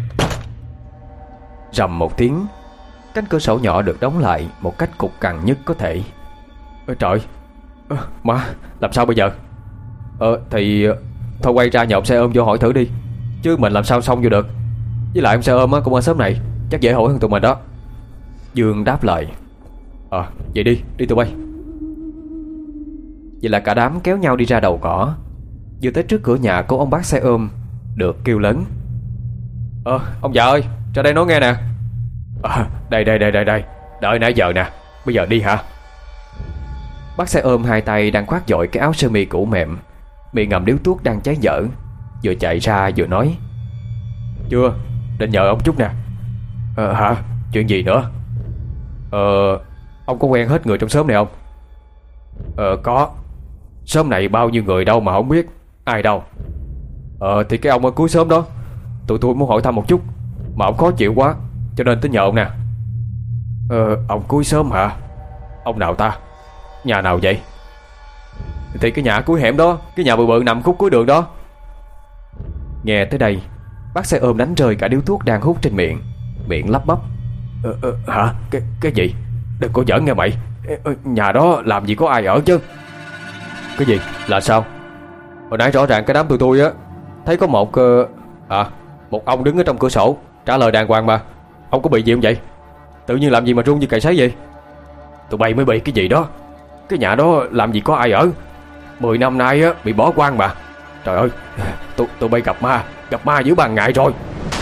Rầm một tiếng, cánh cửa sổ nhỏ được đóng lại một cách cục cằn nhất có thể. Ơ trời, à, má, làm sao bây giờ? Ờ, thì thôi quay ra nhậu xe ôm vô hỏi thử đi, chứ mình làm sao xông vô được. Với lại em xe ôm cũng ở xóm này, chắc dễ hỏi hơn tụi mình đó. Dương đáp lời. Ờ, à, vậy đi, đi tụi bay. Vậy là cả đám kéo nhau đi ra đầu cỏ. Vừa tới trước cửa nhà của ông bác xe ôm, được kêu lớn. Ờ, ông già ơi, ra đây nói nghe nè. À, đây đây đây đây đây, đợi nãy giờ nè, bây giờ đi hả? Bác xe ôm hai tay đang khoác vội cái áo sơ mi cũ mềm, miệng ngậm điếu thuốc đang cháy dở, vừa chạy ra vừa nói. Chưa, định nhờ ông chút nè. Ờ hả, chuyện gì nữa? Ờ, ông có quen hết người trong xóm này không? Ờ có. Xóm này bao nhiêu người đâu mà không biết. Ai đâu? Ờ thì cái ông ở cuối xóm đó. Tụi tôi muốn hỏi thăm một chút, mà ông khó chịu quá, cho nên tính nhờ ông nè. Ờ, ông cuối xóm hả? Ông nào ta? Nhà nào vậy? Thì cái nhà cuối hẻm đó, cái nhà bự bự nằm khúc cuối đường đó. Nghe tới đây, bác xe ôm đánh rơi cả điếu thuốc đang hút trên miệng, miệng lắp bắp. Ờ, ờ, hả? Cái, cái gì? Đừng có giỡn nghe mày. ờ, Nhà đó làm gì có ai ở chứ? Cái gì? Là sao? Hồi nãy rõ ràng cái đám tụi tôi á thấy có một uh, À một ông đứng ở trong cửa sổ trả lời đàng hoàng mà. Ông có bị gì không vậy? Tự nhiên làm gì mà run như cày sấy vậy? Tụi bay mới bị cái gì đó? Cái nhà đó làm gì có ai ở. Mười năm nay á bị bỏ hoang mà. Trời ơi, tụi, tụi bay gặp ma. Gặp ma giữa ban ngày rồi.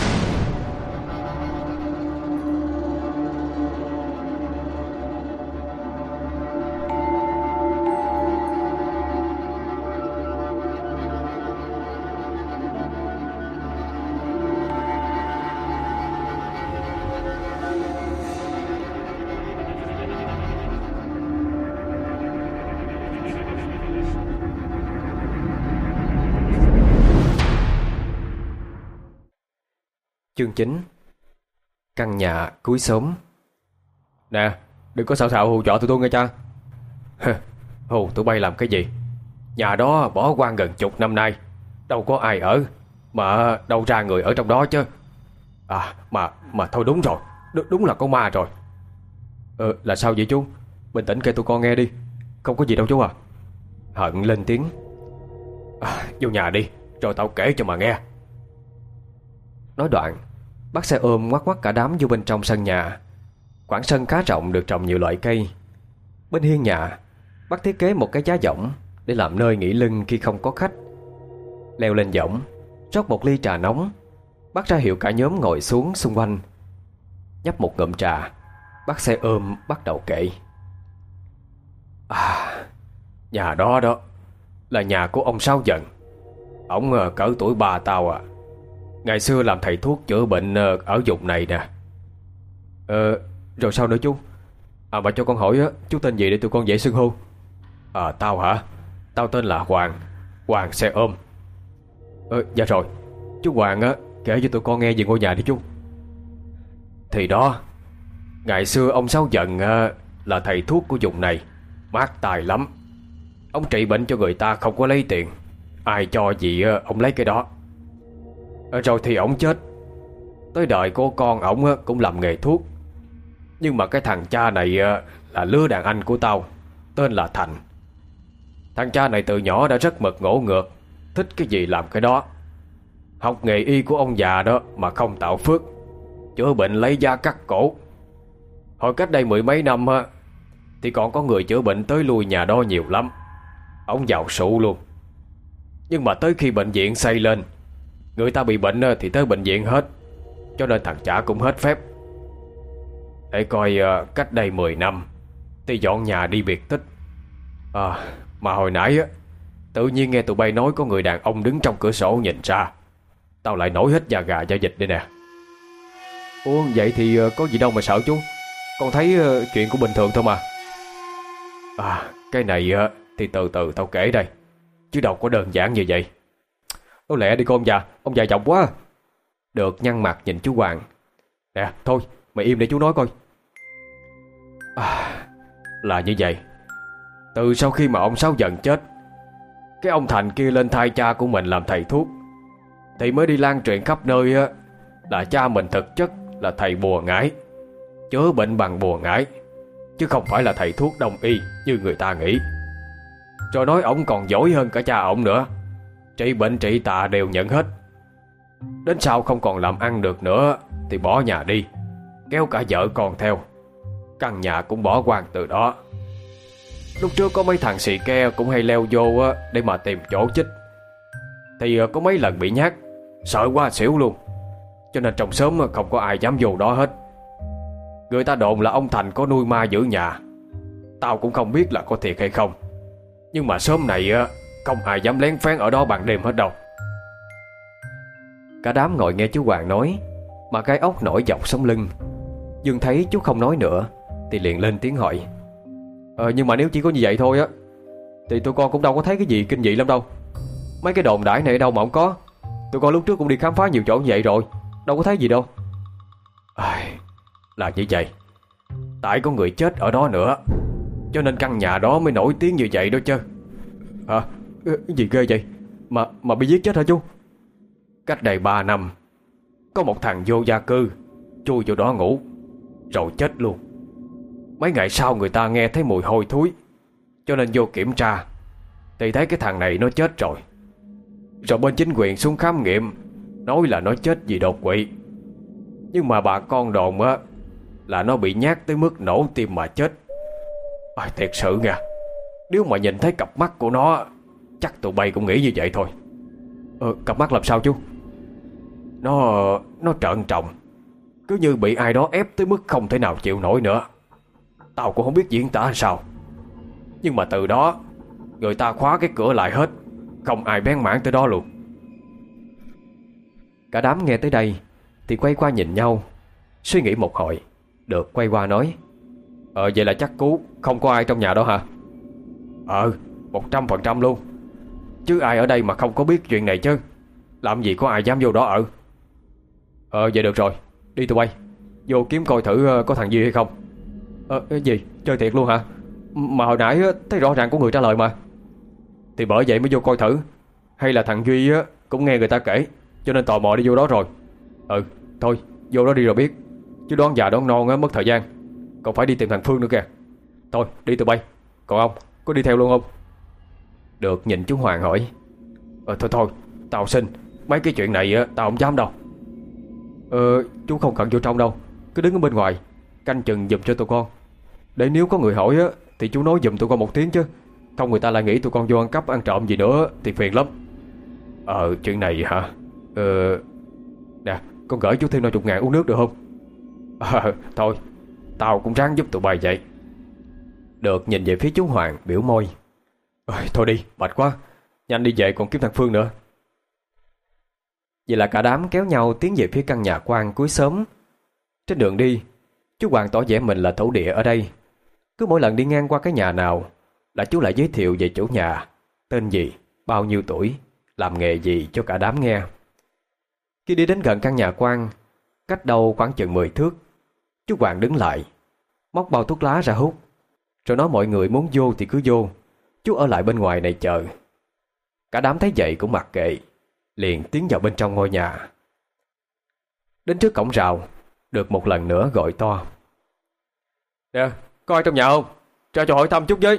Chương chín. Căn nhà cuối xóm. Nè, đừng có xạo xạo hù dọa tụi tôi nghe cha. Hù tụi bay làm cái gì? Nhà đó bỏ hoang gần chục năm nay, đâu có ai ở. Mà đâu ra người ở trong đó chứ. À mà mà thôi đúng rồi, Đ- đúng là có ma rồi. Ờ là sao vậy chú? Bình tĩnh kể tụi con nghe đi. Không có gì đâu chú à. Hận lên tiếng. À, vô nhà đi, rồi tao kể cho mà nghe. Nói đoạn, bác xe ôm ngoắt ngoắt cả đám vô bên trong sân nhà. Khoảng sân khá rộng, được trồng nhiều loại cây. Bên hiên nhà, bác thiết kế một cái giá võng để làm nơi nghỉ lưng khi không có khách. Leo lên võng, rót một ly trà nóng, bác ra hiệu cả nhóm ngồi xuống xung quanh. Nhấp một ngụm trà, bác xe ôm bắt đầu kể. À, nhà đó đó là nhà của ông Sáu Dần. Ông cỡ tuổi bà tao à. Ngày xưa làm thầy thuốc chữa bệnh ở vùng này nè. Ờ, rồi sao nữa chú? À mà cho con hỏi á, chú tên gì để tụi con dễ xưng hô? À tao hả? Tao tên là Hoàng, Hoàng xe ôm. Ờ, dạ rồi. Chú Hoàng á, kể cho tụi con nghe về ngôi nhà đi chú. Thì đó, ngày xưa ông Sáu Dần là thầy thuốc của vùng này, mát tài lắm. Ông trị bệnh cho người ta không có lấy tiền. Ai cho gì ông lấy cái đó. Rồi thì ổng chết. Tới đời của con ổng cũng làm nghề thuốc. Nhưng mà cái thằng cha này là lứa đàn anh của tao, tên là Thành. Thằng cha này từ nhỏ đã rất mực ngỗ ngược, thích cái gì làm cái đó. Học nghề y của ông già đó mà không tạo phước, chữa bệnh lấy da cắt cổ. Hồi cách đây mười mấy năm thì còn có người chữa bệnh tới lui nhà đó nhiều lắm. Ông giàu sụ luôn. Nhưng mà tới khi bệnh viện xây lên, người ta bị bệnh thì tới bệnh viện hết, cho nên thằng chả cũng hết phép. Để coi cách đây mười năm thì dọn nhà đi biệt tích. À, mà hồi nãy á, tự nhiên nghe tụi bay nói có người đàn ông đứng trong cửa sổ nhìn ra. Tao lại nổi hết da gà da vịt đây nè. Ủa vậy thì có gì đâu mà sợ chú. Con thấy chuyện cũng bình thường thôi mà. À, cái này thì từ từ tao kể đây, chứ đâu có đơn giản như vậy. Nói lẹ đi con ông già, ông già giọng quá. Được nhăn mặt nhìn chú Hoàng. Nè thôi mày im để chú nói coi. À, là như vậy. Từ sau khi mà ông Sáu Dần chết, cái ông Thành kia lên thay cha của mình làm thầy thuốc, thì mới đi lan truyền khắp nơi á, là cha mình thực chất là thầy bùa ngải, chữa bệnh bằng bùa ngải, chứ không phải là thầy thuốc đông y như người ta nghĩ. Rồi nói ổng còn giỏi hơn cả cha ổng nữa, trị bệnh trị tà đều nhận hết. Đến sau không còn làm ăn được nữa thì bỏ nhà đi, kéo cả vợ con theo. Căn nhà cũng bỏ hoang từ đó. Lúc trước có mấy thằng xì ke cũng hay leo vô á, để mà tìm chỗ chích. Thì có mấy lần bị nhát, sợ quá xỉu luôn. Cho nên trong xóm không có ai dám vô đó hết. Người ta đồn là ông Thành có nuôi ma giữ nhà. Tao cũng không biết là có thiệt hay không, nhưng mà xóm này á, không ai dám lén phén ở đó ban đêm hết đâu. Cả đám ngồi nghe chú Hoàng nói mà gai ốc nổi dọc sống lưng. Dương thấy chú không nói nữa thì liền lên tiếng hỏi. Ờ nhưng mà nếu chỉ có như vậy thôi á thì tụi con cũng đâu có thấy cái gì kinh dị lắm đâu. Mấy cái đồn đãi này ở đâu mà không có. Tụi con lúc trước cũng đi khám phá nhiều chỗ như vậy rồi, đâu có thấy gì đâu. À, là như vậy. Tại có người chết ở đó nữa, cho nên căn nhà đó mới nổi tiếng như vậy đó chứ. Hả? Gì ghê vậy? Mà mà bị giết chết hả chú? Cách đây ba năm, có một thằng vô gia cư chui vô đó ngủ rồi chết luôn. Mấy ngày sau người ta nghe thấy mùi hôi thối, cho nên vô kiểm tra thì thấy cái thằng này nó chết rồi. Rồi bên chính quyền xuống khám nghiệm, nói là nó chết vì đột quỵ. Nhưng mà bà con đồn á là nó bị nhát tới mức nổ tim mà chết. À, thiệt sự nha, nếu mà nhìn thấy cặp mắt của nó, chắc tụi bay cũng nghĩ như vậy thôi. Ờ, cặp mắt làm sao chú? Nó Nó trợn tròng, cứ như bị ai đó ép tới mức không thể nào chịu nổi nữa. Tao cũng không biết diễn tả sao. Nhưng mà từ đó người ta khóa cái cửa lại hết, không ai bén mảng tới đó luôn. Cả đám nghe tới đây thì quay qua nhìn nhau, suy nghĩ một hồi, được quay qua nói: Ờ vậy là chắc cú không có ai trong nhà đó hả? Ờ, một trăm phần trăm luôn. Chứ ai ở đây mà không có biết chuyện này chứ. Làm gì có ai dám vô đó ở. Ờ vậy được rồi, đi tụi bay vô kiếm coi thử có thằng Duy hay không. Ờ cái gì? Chơi thiệt luôn hả? Mà hồi nãy thấy rõ ràng có người trả lời mà. Thì bởi vậy mới vô coi thử. Hay là thằng Duy cũng nghe người ta kể, cho nên tò mò đi vô đó rồi. Ừ, thôi vô đó đi rồi biết. Chứ đoán già đoán non mất thời gian, còn phải đi tìm thằng Phương nữa kìa. Thôi đi tụi bay. Còn ông có đi theo luôn không? Được nhìn chú Hoàng hỏi: Ờ thôi thôi, tao xin, mấy cái chuyện này tao không dám đâu. Ờ chú không cần vô trong đâu, cứ đứng ở bên ngoài canh chừng giùm cho tụi con. Để nếu có người hỏi á thì chú nói giùm tụi con một tiếng chứ. Không người ta lại nghĩ tụi con vô ăn cắp ăn trộm gì nữa thì phiền lắm. Ờ chuyện này hả? Ờ nè, con gửi chú thêm năm mươi ngàn uống nước được không? Ờ thôi, tao cũng ráng giúp tụi bay vậy. Được nhìn về phía chú Hoàng biểu môi: Ờ, thôi đi, mệt quá, nhanh đi về còn kiếm thằng Phương nữa. Vậy là cả đám kéo nhau tiến về phía căn nhà quan cuối xóm. Trên đường đi, chú Hoàng tỏ vẻ mình là thổ địa ở đây. Cứ mỗi lần đi ngang qua cái nhà nào là chú lại giới thiệu về chủ nhà, tên gì, bao nhiêu tuổi, làm nghề gì cho cả đám nghe. Khi đi đến gần căn nhà quan, cách đâu khoảng chừng mười thước, chú Hoàng đứng lại, móc bao thuốc lá ra hút, rồi nói mọi người muốn vô thì cứ vô, chú ở lại bên ngoài này chờ. Cả đám thấy vậy cũng mặc kệ, liền tiến vào bên trong ngôi nhà. Đến trước cổng rào, được một lần nữa gọi to: Nè, có ai trong nhà không? Ra cho hỏi thăm chút với.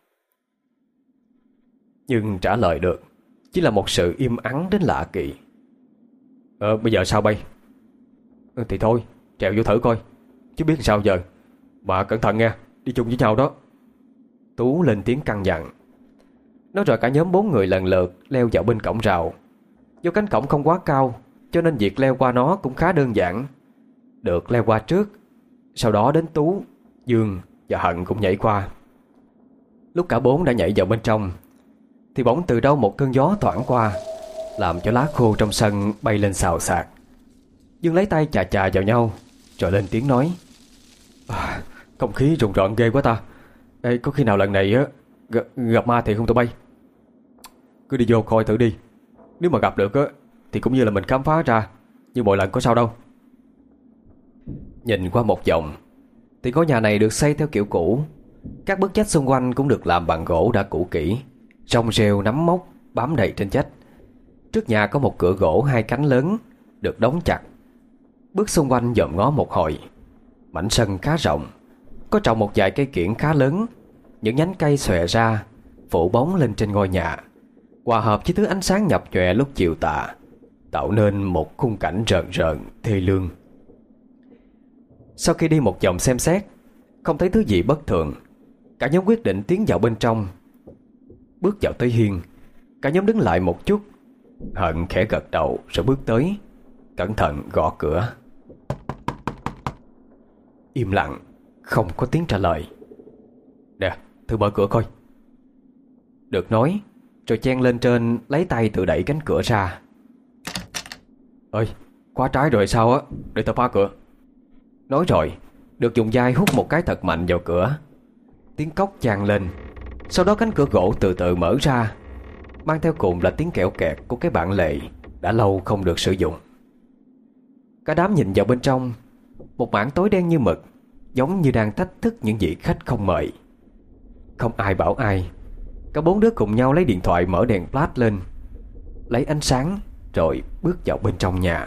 Nhưng trả lời được chỉ là một sự im ắng đến lạ kỳ. Ờ bây giờ sao bay? Ừ, thì thôi trèo vô thử coi, chứ biết sao giờ. Mà cẩn thận nha, đi chung với nhau đó. Tú lên tiếng căn dặn. Nói rồi cả nhóm bốn người lần lượt leo vào bên cổng rào. Do cánh cổng không quá cao, cho nên việc leo qua nó cũng khá đơn giản. Được leo qua trước, sau đó đến Tú, Dương và Hận cũng nhảy qua. Lúc cả bốn đã nhảy vào bên trong thì bỗng từ đâu một cơn gió thoảng qua, làm cho lá khô trong sân bay lên xào xạc. Dương lấy tay chà chà vào nhau, rồi lên tiếng nói: à, không khí rùng rợn ghê quá ta. Ê, có khi nào lần này á gặp, gặp ma thì không tụi bay? Cứ đi vô coi thử đi. Nếu mà gặp được á thì cũng như là mình khám phá ra, như mọi lần có sao đâu. Nhìn qua một vòng thì ngôi nhà này được xây theo kiểu cũ. Các bức vách xung quanh cũng được làm bằng gỗ đã cũ kỹ, rong rêu nấm mốc bám đầy trên vách. Trước nhà có một cửa gỗ hai cánh lớn được đóng chặt. Bước xung quanh dòm ngó một hồi, mảnh sân khá rộng, có trồng một vài cây kiểng khá lớn. Những nhánh cây xòe ra phủ bóng lên trên ngôi nhà, hòa hợp với thứ ánh sáng nhập nhòe lúc chiều tà, tạo nên một khung cảnh rợn rợn thê lương. Sau khi đi một vòng xem xét, không thấy thứ gì bất thường, cả nhóm quyết định tiến vào bên trong. Bước vào tới hiên, cả nhóm đứng lại một chút. Hận khẽ gật đầu rồi bước tới, cẩn thận gõ cửa. Im lặng, không có tiếng trả lời. Nè, thử mở cửa coi. Được nói, rồi chen lên trên lấy tay tự đẩy cánh cửa ra. Ơi, khóa trái rồi sao á, để tao phá cửa. Nói rồi, được dùng dai hút một cái thật mạnh vào cửa. Tiếng cốc vang lên, sau đó cánh cửa gỗ từ từ mở ra, mang theo cùng là tiếng kẹo kẹt của cái bảng lệ đã lâu không được sử dụng. Cả đám nhìn vào bên trong, một mảng tối đen như mực, giống như đang thách thức những vị khách không mời. Không ai bảo ai, cả bốn đứa cùng nhau lấy điện thoại mở đèn flash lên, lấy ánh sáng rồi bước vào bên trong nhà.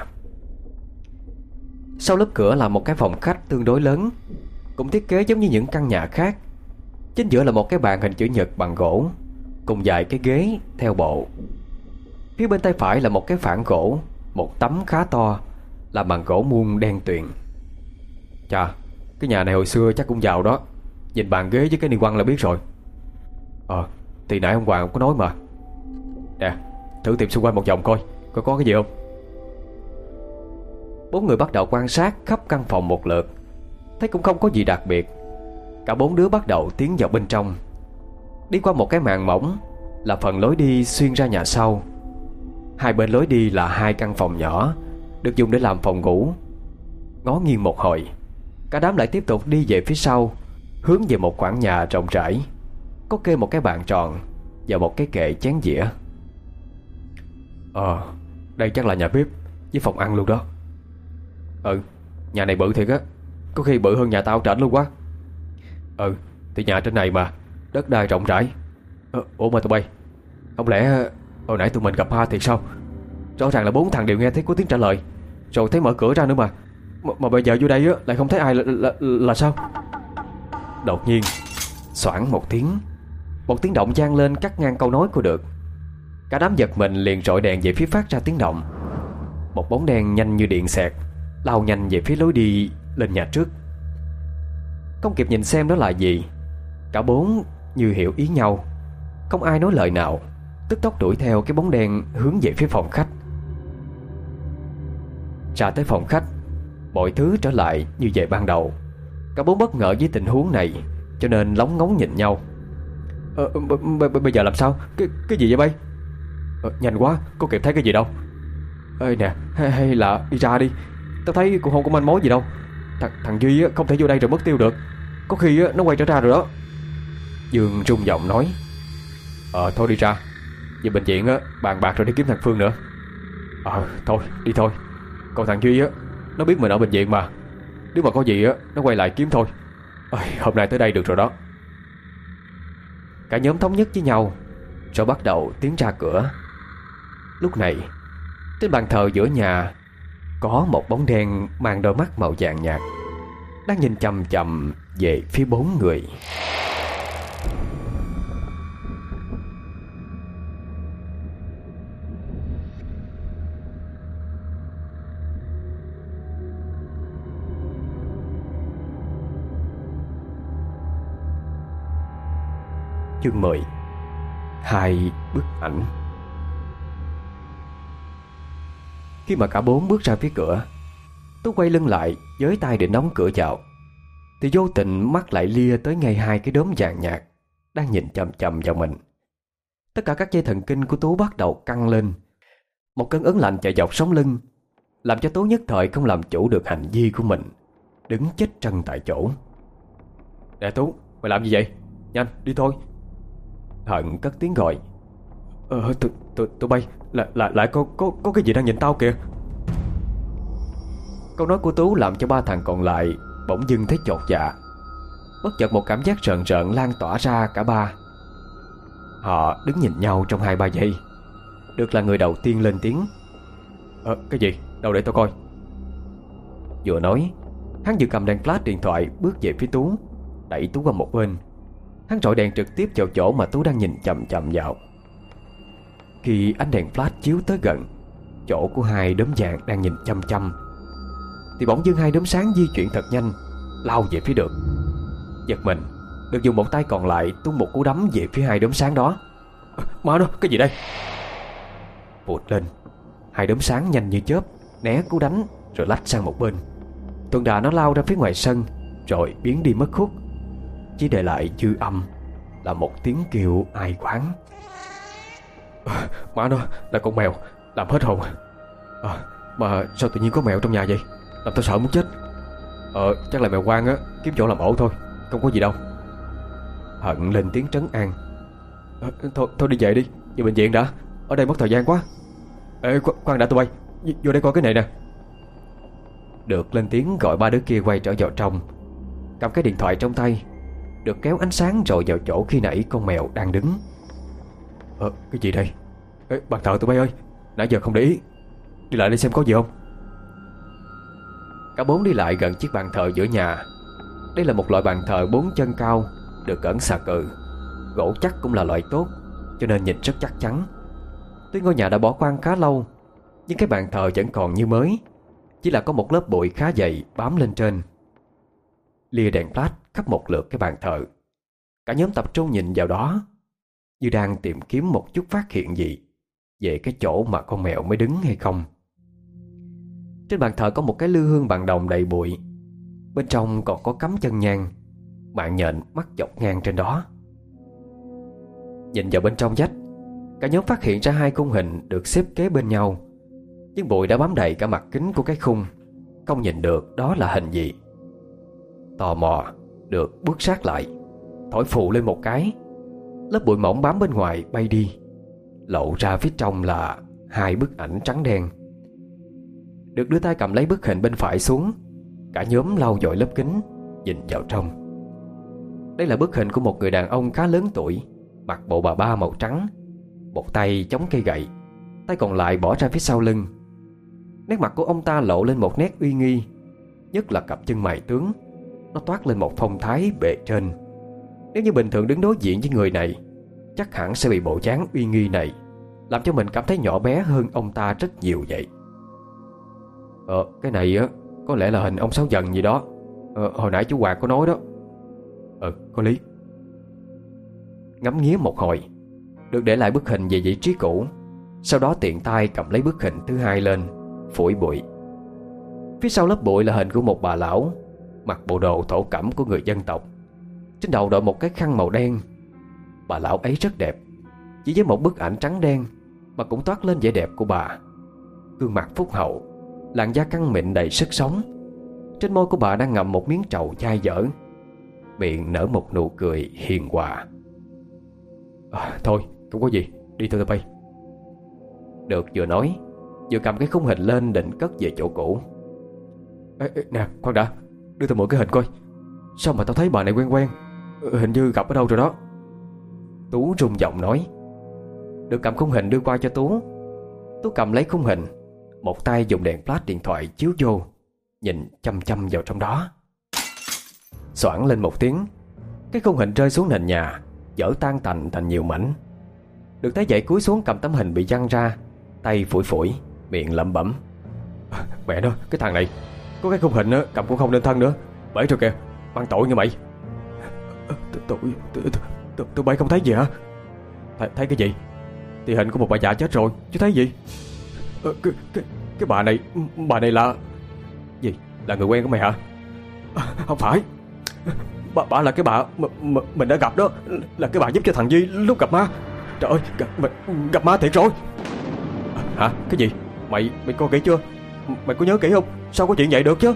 Sau lớp cửa là một cái phòng khách tương đối lớn, cũng thiết kế giống như những căn nhà khác. Chính giữa là một cái bàn hình chữ nhật bằng gỗ, cùng vài cái ghế theo bộ. Phía bên tay phải là một cái phản gỗ, một tấm khá to, làm bằng gỗ muôn đen tuyền. Chà, cái nhà này hồi xưa chắc cũng giàu đó. Nhìn bàn ghế với cái ni quăng là biết rồi. Ờ, thì nãy ông Hoàng có nói mà. Nè, thử tìm xung quanh một vòng coi, coi có cái gì không. Bốn người bắt đầu quan sát khắp căn phòng một lượt, thấy cũng không có gì đặc biệt. Cả bốn đứa bắt đầu tiến vào bên trong. Đi qua một cái màn mỏng là phần lối đi xuyên ra nhà sau. Hai bên lối đi là hai căn phòng nhỏ, được dùng để làm phòng ngủ. Ngó nghiêng một hồi, cả đám lại tiếp tục đi về phía sau, hướng về một khoảng nhà rộng rãi, có kê một cái bàn tròn và một cái kệ chén dĩa. Ờ, đây chắc là nhà bếp với phòng ăn luôn đó. Ừ, nhà này bự thiệt á, có khi bự hơn nhà tao trển luôn quá. Ừ, thì nhà trên này mà, đất đai rộng rãi. ờ, Ủa mà tụi bay, không lẽ hồi nãy tụi mình gặp ma thiệt sao? Rõ ràng là bốn thằng đều nghe thấy có tiếng trả lời, rồi thấy mở cửa ra nữa mà. Mà, mà bây giờ vô đây á lại không thấy ai là, là, là sao? Đột nhiên xoảng một tiếng, một tiếng động vang lên cắt ngang câu nói của Được. Cả đám giật mình liền rọi đèn về phía phát ra tiếng động. Một bóng đen nhanh như điện xẹt lao nhanh về phía lối đi lên nhà trước. Không kịp nhìn xem đó là gì, cả bốn như hiểu ý nhau, không ai nói lời nào, tức tốc đuổi theo cái bóng đen hướng về phía phòng khách. Ra tới phòng khách, mọi thứ trở lại như vậy ban đầu. Cả bốn bất ngờ với tình huống này, cho nên lóng ngóng nhìn nhau. Ờ, b- b- bây giờ làm sao? Cái, cái gì vậy bay? Ờ, nhanh quá, có kịp thấy cái gì đâu. Ê nè, hay, hay là đi ra đi. Tao thấy cũng không có manh mối gì đâu. Thằng, thằng Duy á, không thể vô đây rồi mất tiêu được. Có khi á, nó quay trở ra rồi đó. Dương rung giọng nói. Ờ thôi đi ra. Về bệnh viện á, bàn bạc rồi đi kiếm thằng Phương nữa. Ờ thôi đi thôi. Còn thằng Duy á, nó biết mình ở bệnh viện mà. Nếu mà có gì á, nó quay lại kiếm thôi. Ôi, hôm nay tới đây được rồi đó. Cả nhóm thống nhất với nhau, rồi bắt đầu tiến ra cửa. Lúc này, trên bàn thờ giữa nhà có một bóng đen mang đôi mắt màu vàng nhạt, đang nhìn chằm chằm về phía bốn người. Chương mười. Hai bức ảnh. Khi mà cả bốn bước ra phía cửa, Tú quay lưng lại với tay định đóng cửa vào, thì vô tình mắt lại lia tới ngay hai cái đốm vàng nhạt đang nhìn chằm chằm vào mình. Tất cả các dây thần kinh của Tú bắt đầu căng lên. Một cơn ớn lạnh chạy dọc sống lưng, làm cho Tú nhất thời không làm chủ được hành vi của mình, đứng chết trân tại chỗ. Nè Tú, mày làm gì vậy? Nhanh, đi thôi. Hận cất tiếng gọi. Ờ, tụi, tụi, tụi bay, lại, lại, lại có, có, có cái gì đang nhìn tao kìa. Câu nói của Tú làm cho ba thằng còn lại bỗng dưng thấy chột dạ. Bất chợt một cảm giác rợn rợn lan tỏa ra cả ba. Họ đứng nhìn nhau trong hai ba giây. Được là người đầu tiên lên tiếng. Ờ, cái gì? Đâu để tao coi. Vừa nói, hắn vừa cầm đèn flash điện thoại bước về phía Tú, đẩy Tú qua một bên. Hắn rọi đèn trực tiếp vào chỗ mà Tú đang nhìn chằm chằm vào. Khi ánh đèn flash chiếu tới gần chỗ của hai đốm vàng đang nhìn chăm chăm, thì bỗng dưng hai đốm sáng di chuyển thật nhanh, lao về phía Được. Giật mình, Được dùng một tay còn lại tung một cú đấm về phía hai đốm sáng đó. Má nó, cái gì đây? Vụt lên, hai đốm sáng nhanh như chớp né cú đánh rồi lách sang một bên. Tuần đà nó lao ra phía ngoài sân rồi biến đi mất hút, chỉ để lại dư âm là một tiếng kêu ai oán. À, má nó, là con mèo, làm hết hồn. À, mà sao tự nhiên có mèo trong nhà vậy? Làm tao sợ muốn chết. Ờ, chắc là mèo quang á, kiếm chỗ làm ổ thôi, không có gì đâu. Hận lên tiếng trấn an. À, thôi, thôi đi về đi, về bệnh viện đã, ở đây mất thời gian quá. Ê, khoan đã tụi bay, vô đây coi cái này nè. Được lên tiếng gọi ba đứa kia quay trở vào trong. cầm cái điện thoại trong tay, được kéo ánh sáng rồi vào chỗ khi nãy con mèo đang đứng. Ờ, cái gì đây? Ê, bàn thờ tụi bay ơi, nãy giờ không để ý. Đi lại đi xem có gì không. Cả bốn đi lại gần chiếc bàn thờ giữa nhà. Đây là một loại bàn thờ bốn chân cao, được ẩn xà cừ. Gỗ chắc cũng là loại tốt, cho nên nhìn rất chắc chắn. Tuy ngôi nhà đã bỏ hoang khá lâu, nhưng cái bàn thờ vẫn còn như mới, chỉ là có một lớp bụi khá dày bám lên trên. Lia đèn flash khắp một lượt cái bàn thờ. Cả nhóm tập trung nhìn vào đó, như đang tìm kiếm một chút phát hiện gì về cái chỗ mà con mèo mới đứng hay không. Trên bàn thờ có một cái lư hương bằng đồng đầy bụi. Bên trong còn có cắm chân nhang, mạng nhện mắc dọc ngang trên đó. Nhìn vào bên trong vách, cả nhóm phát hiện ra hai khung hình được xếp kế bên nhau, nhưng bụi đã bám đầy cả mặt kính của cái khung, không nhìn được đó là hình gì. Tò mò được bước sát lại, thổi phù lên một cái, lớp bụi mỏng bám bên ngoài bay đi, lộ ra phía trong là hai bức ảnh trắng đen. Được đưa tay cầm lấy bức hình bên phải xuống, cả nhóm lau dội lớp kính, nhìn vào trong. Đây là bức hình của một người đàn ông khá lớn tuổi, mặc bộ bà ba màu trắng, một tay chống cây gậy, tay còn lại bỏ ra phía sau lưng. Nét mặt của ông ta lộ lên một nét uy nghi, nhất là cặp chân mày tướng, nó toát lên một phong thái bề trên. Nếu như bình thường đứng đối diện với người này, chắc hẳn sẽ bị bộ dáng uy nghi này làm cho mình cảm thấy nhỏ bé hơn ông ta rất nhiều vậy. Ờ, cái này á, có lẽ là hình ông Sáu Dần gì đó. Ờ, hồi nãy chú Hoạt có nói đó. Ờ, có lý. Ngắm nghía một hồi, được để lại bức hình về vị trí cũ, sau đó tiện tay cầm lấy bức hình thứ hai lên, phủi bụi. Phía sau lớp bụi là hình của một bà lão, mặc bộ đồ thổ cẩm của người dân tộc, trên đầu đội một cái khăn màu đen. Bà lão ấy rất đẹp, chỉ với một bức ảnh trắng đen mà cũng toát lên vẻ đẹp của bà. Gương mặt phúc hậu, làn da căng mịn đầy sức sống. Trên môi của bà đang ngậm một miếng trầu dai dở, miệng nở một nụ cười hiền hòa. À, thôi, không có gì, đi thôi tụi bay. Được vừa nói, vừa cầm cái khung hình lên định cất về chỗ cũ. Ê, ê, nè, khoan đã, đưa tao mượn cái hình coi. Sao mà tao thấy bà này quen quen, hình như gặp ở đâu rồi đó. Tú rung giọng nói. Được cầm khung hình đưa qua cho Tú. Tú cầm lấy khung hình, một tay dùng đèn flash điện thoại chiếu vô, nhìn chăm chăm vào trong đó. Xoảng lên một tiếng, cái khung hình rơi xuống nền nhà, vỡ tan tành thành nhiều mảnh. Được thấy vậy cúi xuống cầm tấm hình bị văng ra, tay phủi phủi, miệng lẩm bẩm. Mẹ nó, cái thằng này có cái khung hình á, cầm cũng không lên thân nữa. Bể rồi kìa, mang tội như mày. Tụi tụi bay không thấy gì hả? Thấy cái gì? Thì hình của một bà già chết rồi, chứ thấy gì? Cái, cái, cái bà này, bà này là... Gì? Là người quen của mày hả? Không phải. Bà, bà là cái bà mà, mà, mình đã gặp đó. Là cái bà giúp cho thằng Duy lúc gặp ma. Trời ơi, gặp, gặp ma thiệt rồi. Hả? Cái gì? Mày mày coi kỹ chưa? Mày có nhớ kỹ không? Sao có chuyện vậy được chứ?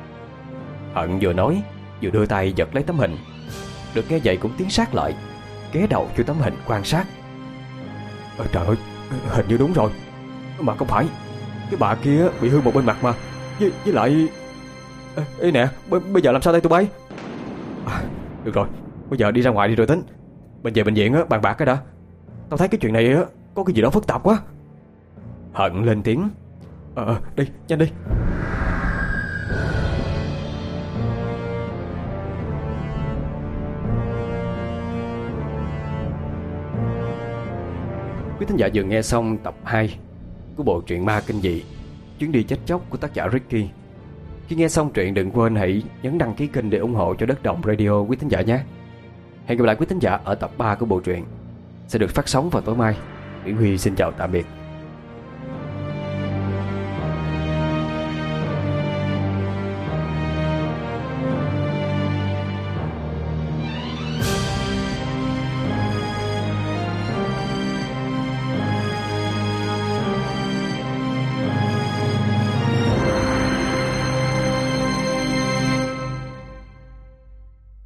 Hận vừa nói vừa đưa tay giật lấy tấm hình. Được nghe vậy cũng tiến sát lại, ghé đầu cho tấm hình quan sát. Ờ, trời ơi, hình như đúng rồi. Mà không phải, cái bà kia bị hư một bên mặt mà. Với, với lại... Ê, ê nè, b- bây giờ làm sao đây tụi bay? À, được rồi, bây giờ đi ra ngoài đi rồi tính. Mình về bệnh viện á, bàn bạc cái đã. Tao thấy cái chuyện này á, có cái gì đó phức tạp quá. Hận lên tiếng. Ờ, đi, nhanh đi. Quý thính giả vừa nghe xong tập hai của bộ truyện ma kinh dị Chuyến đi chết chóc của tác giả Ricky. Khi nghe xong truyện đừng quên hãy nhấn đăng ký kênh để ủng hộ cho Đất Đồng Radio quý thính giả nhé. Hẹn gặp lại quý thính giả ở tập ba của bộ truyện sẽ được phát sóng vào tối mai. Nguyễn Huy xin chào tạm biệt.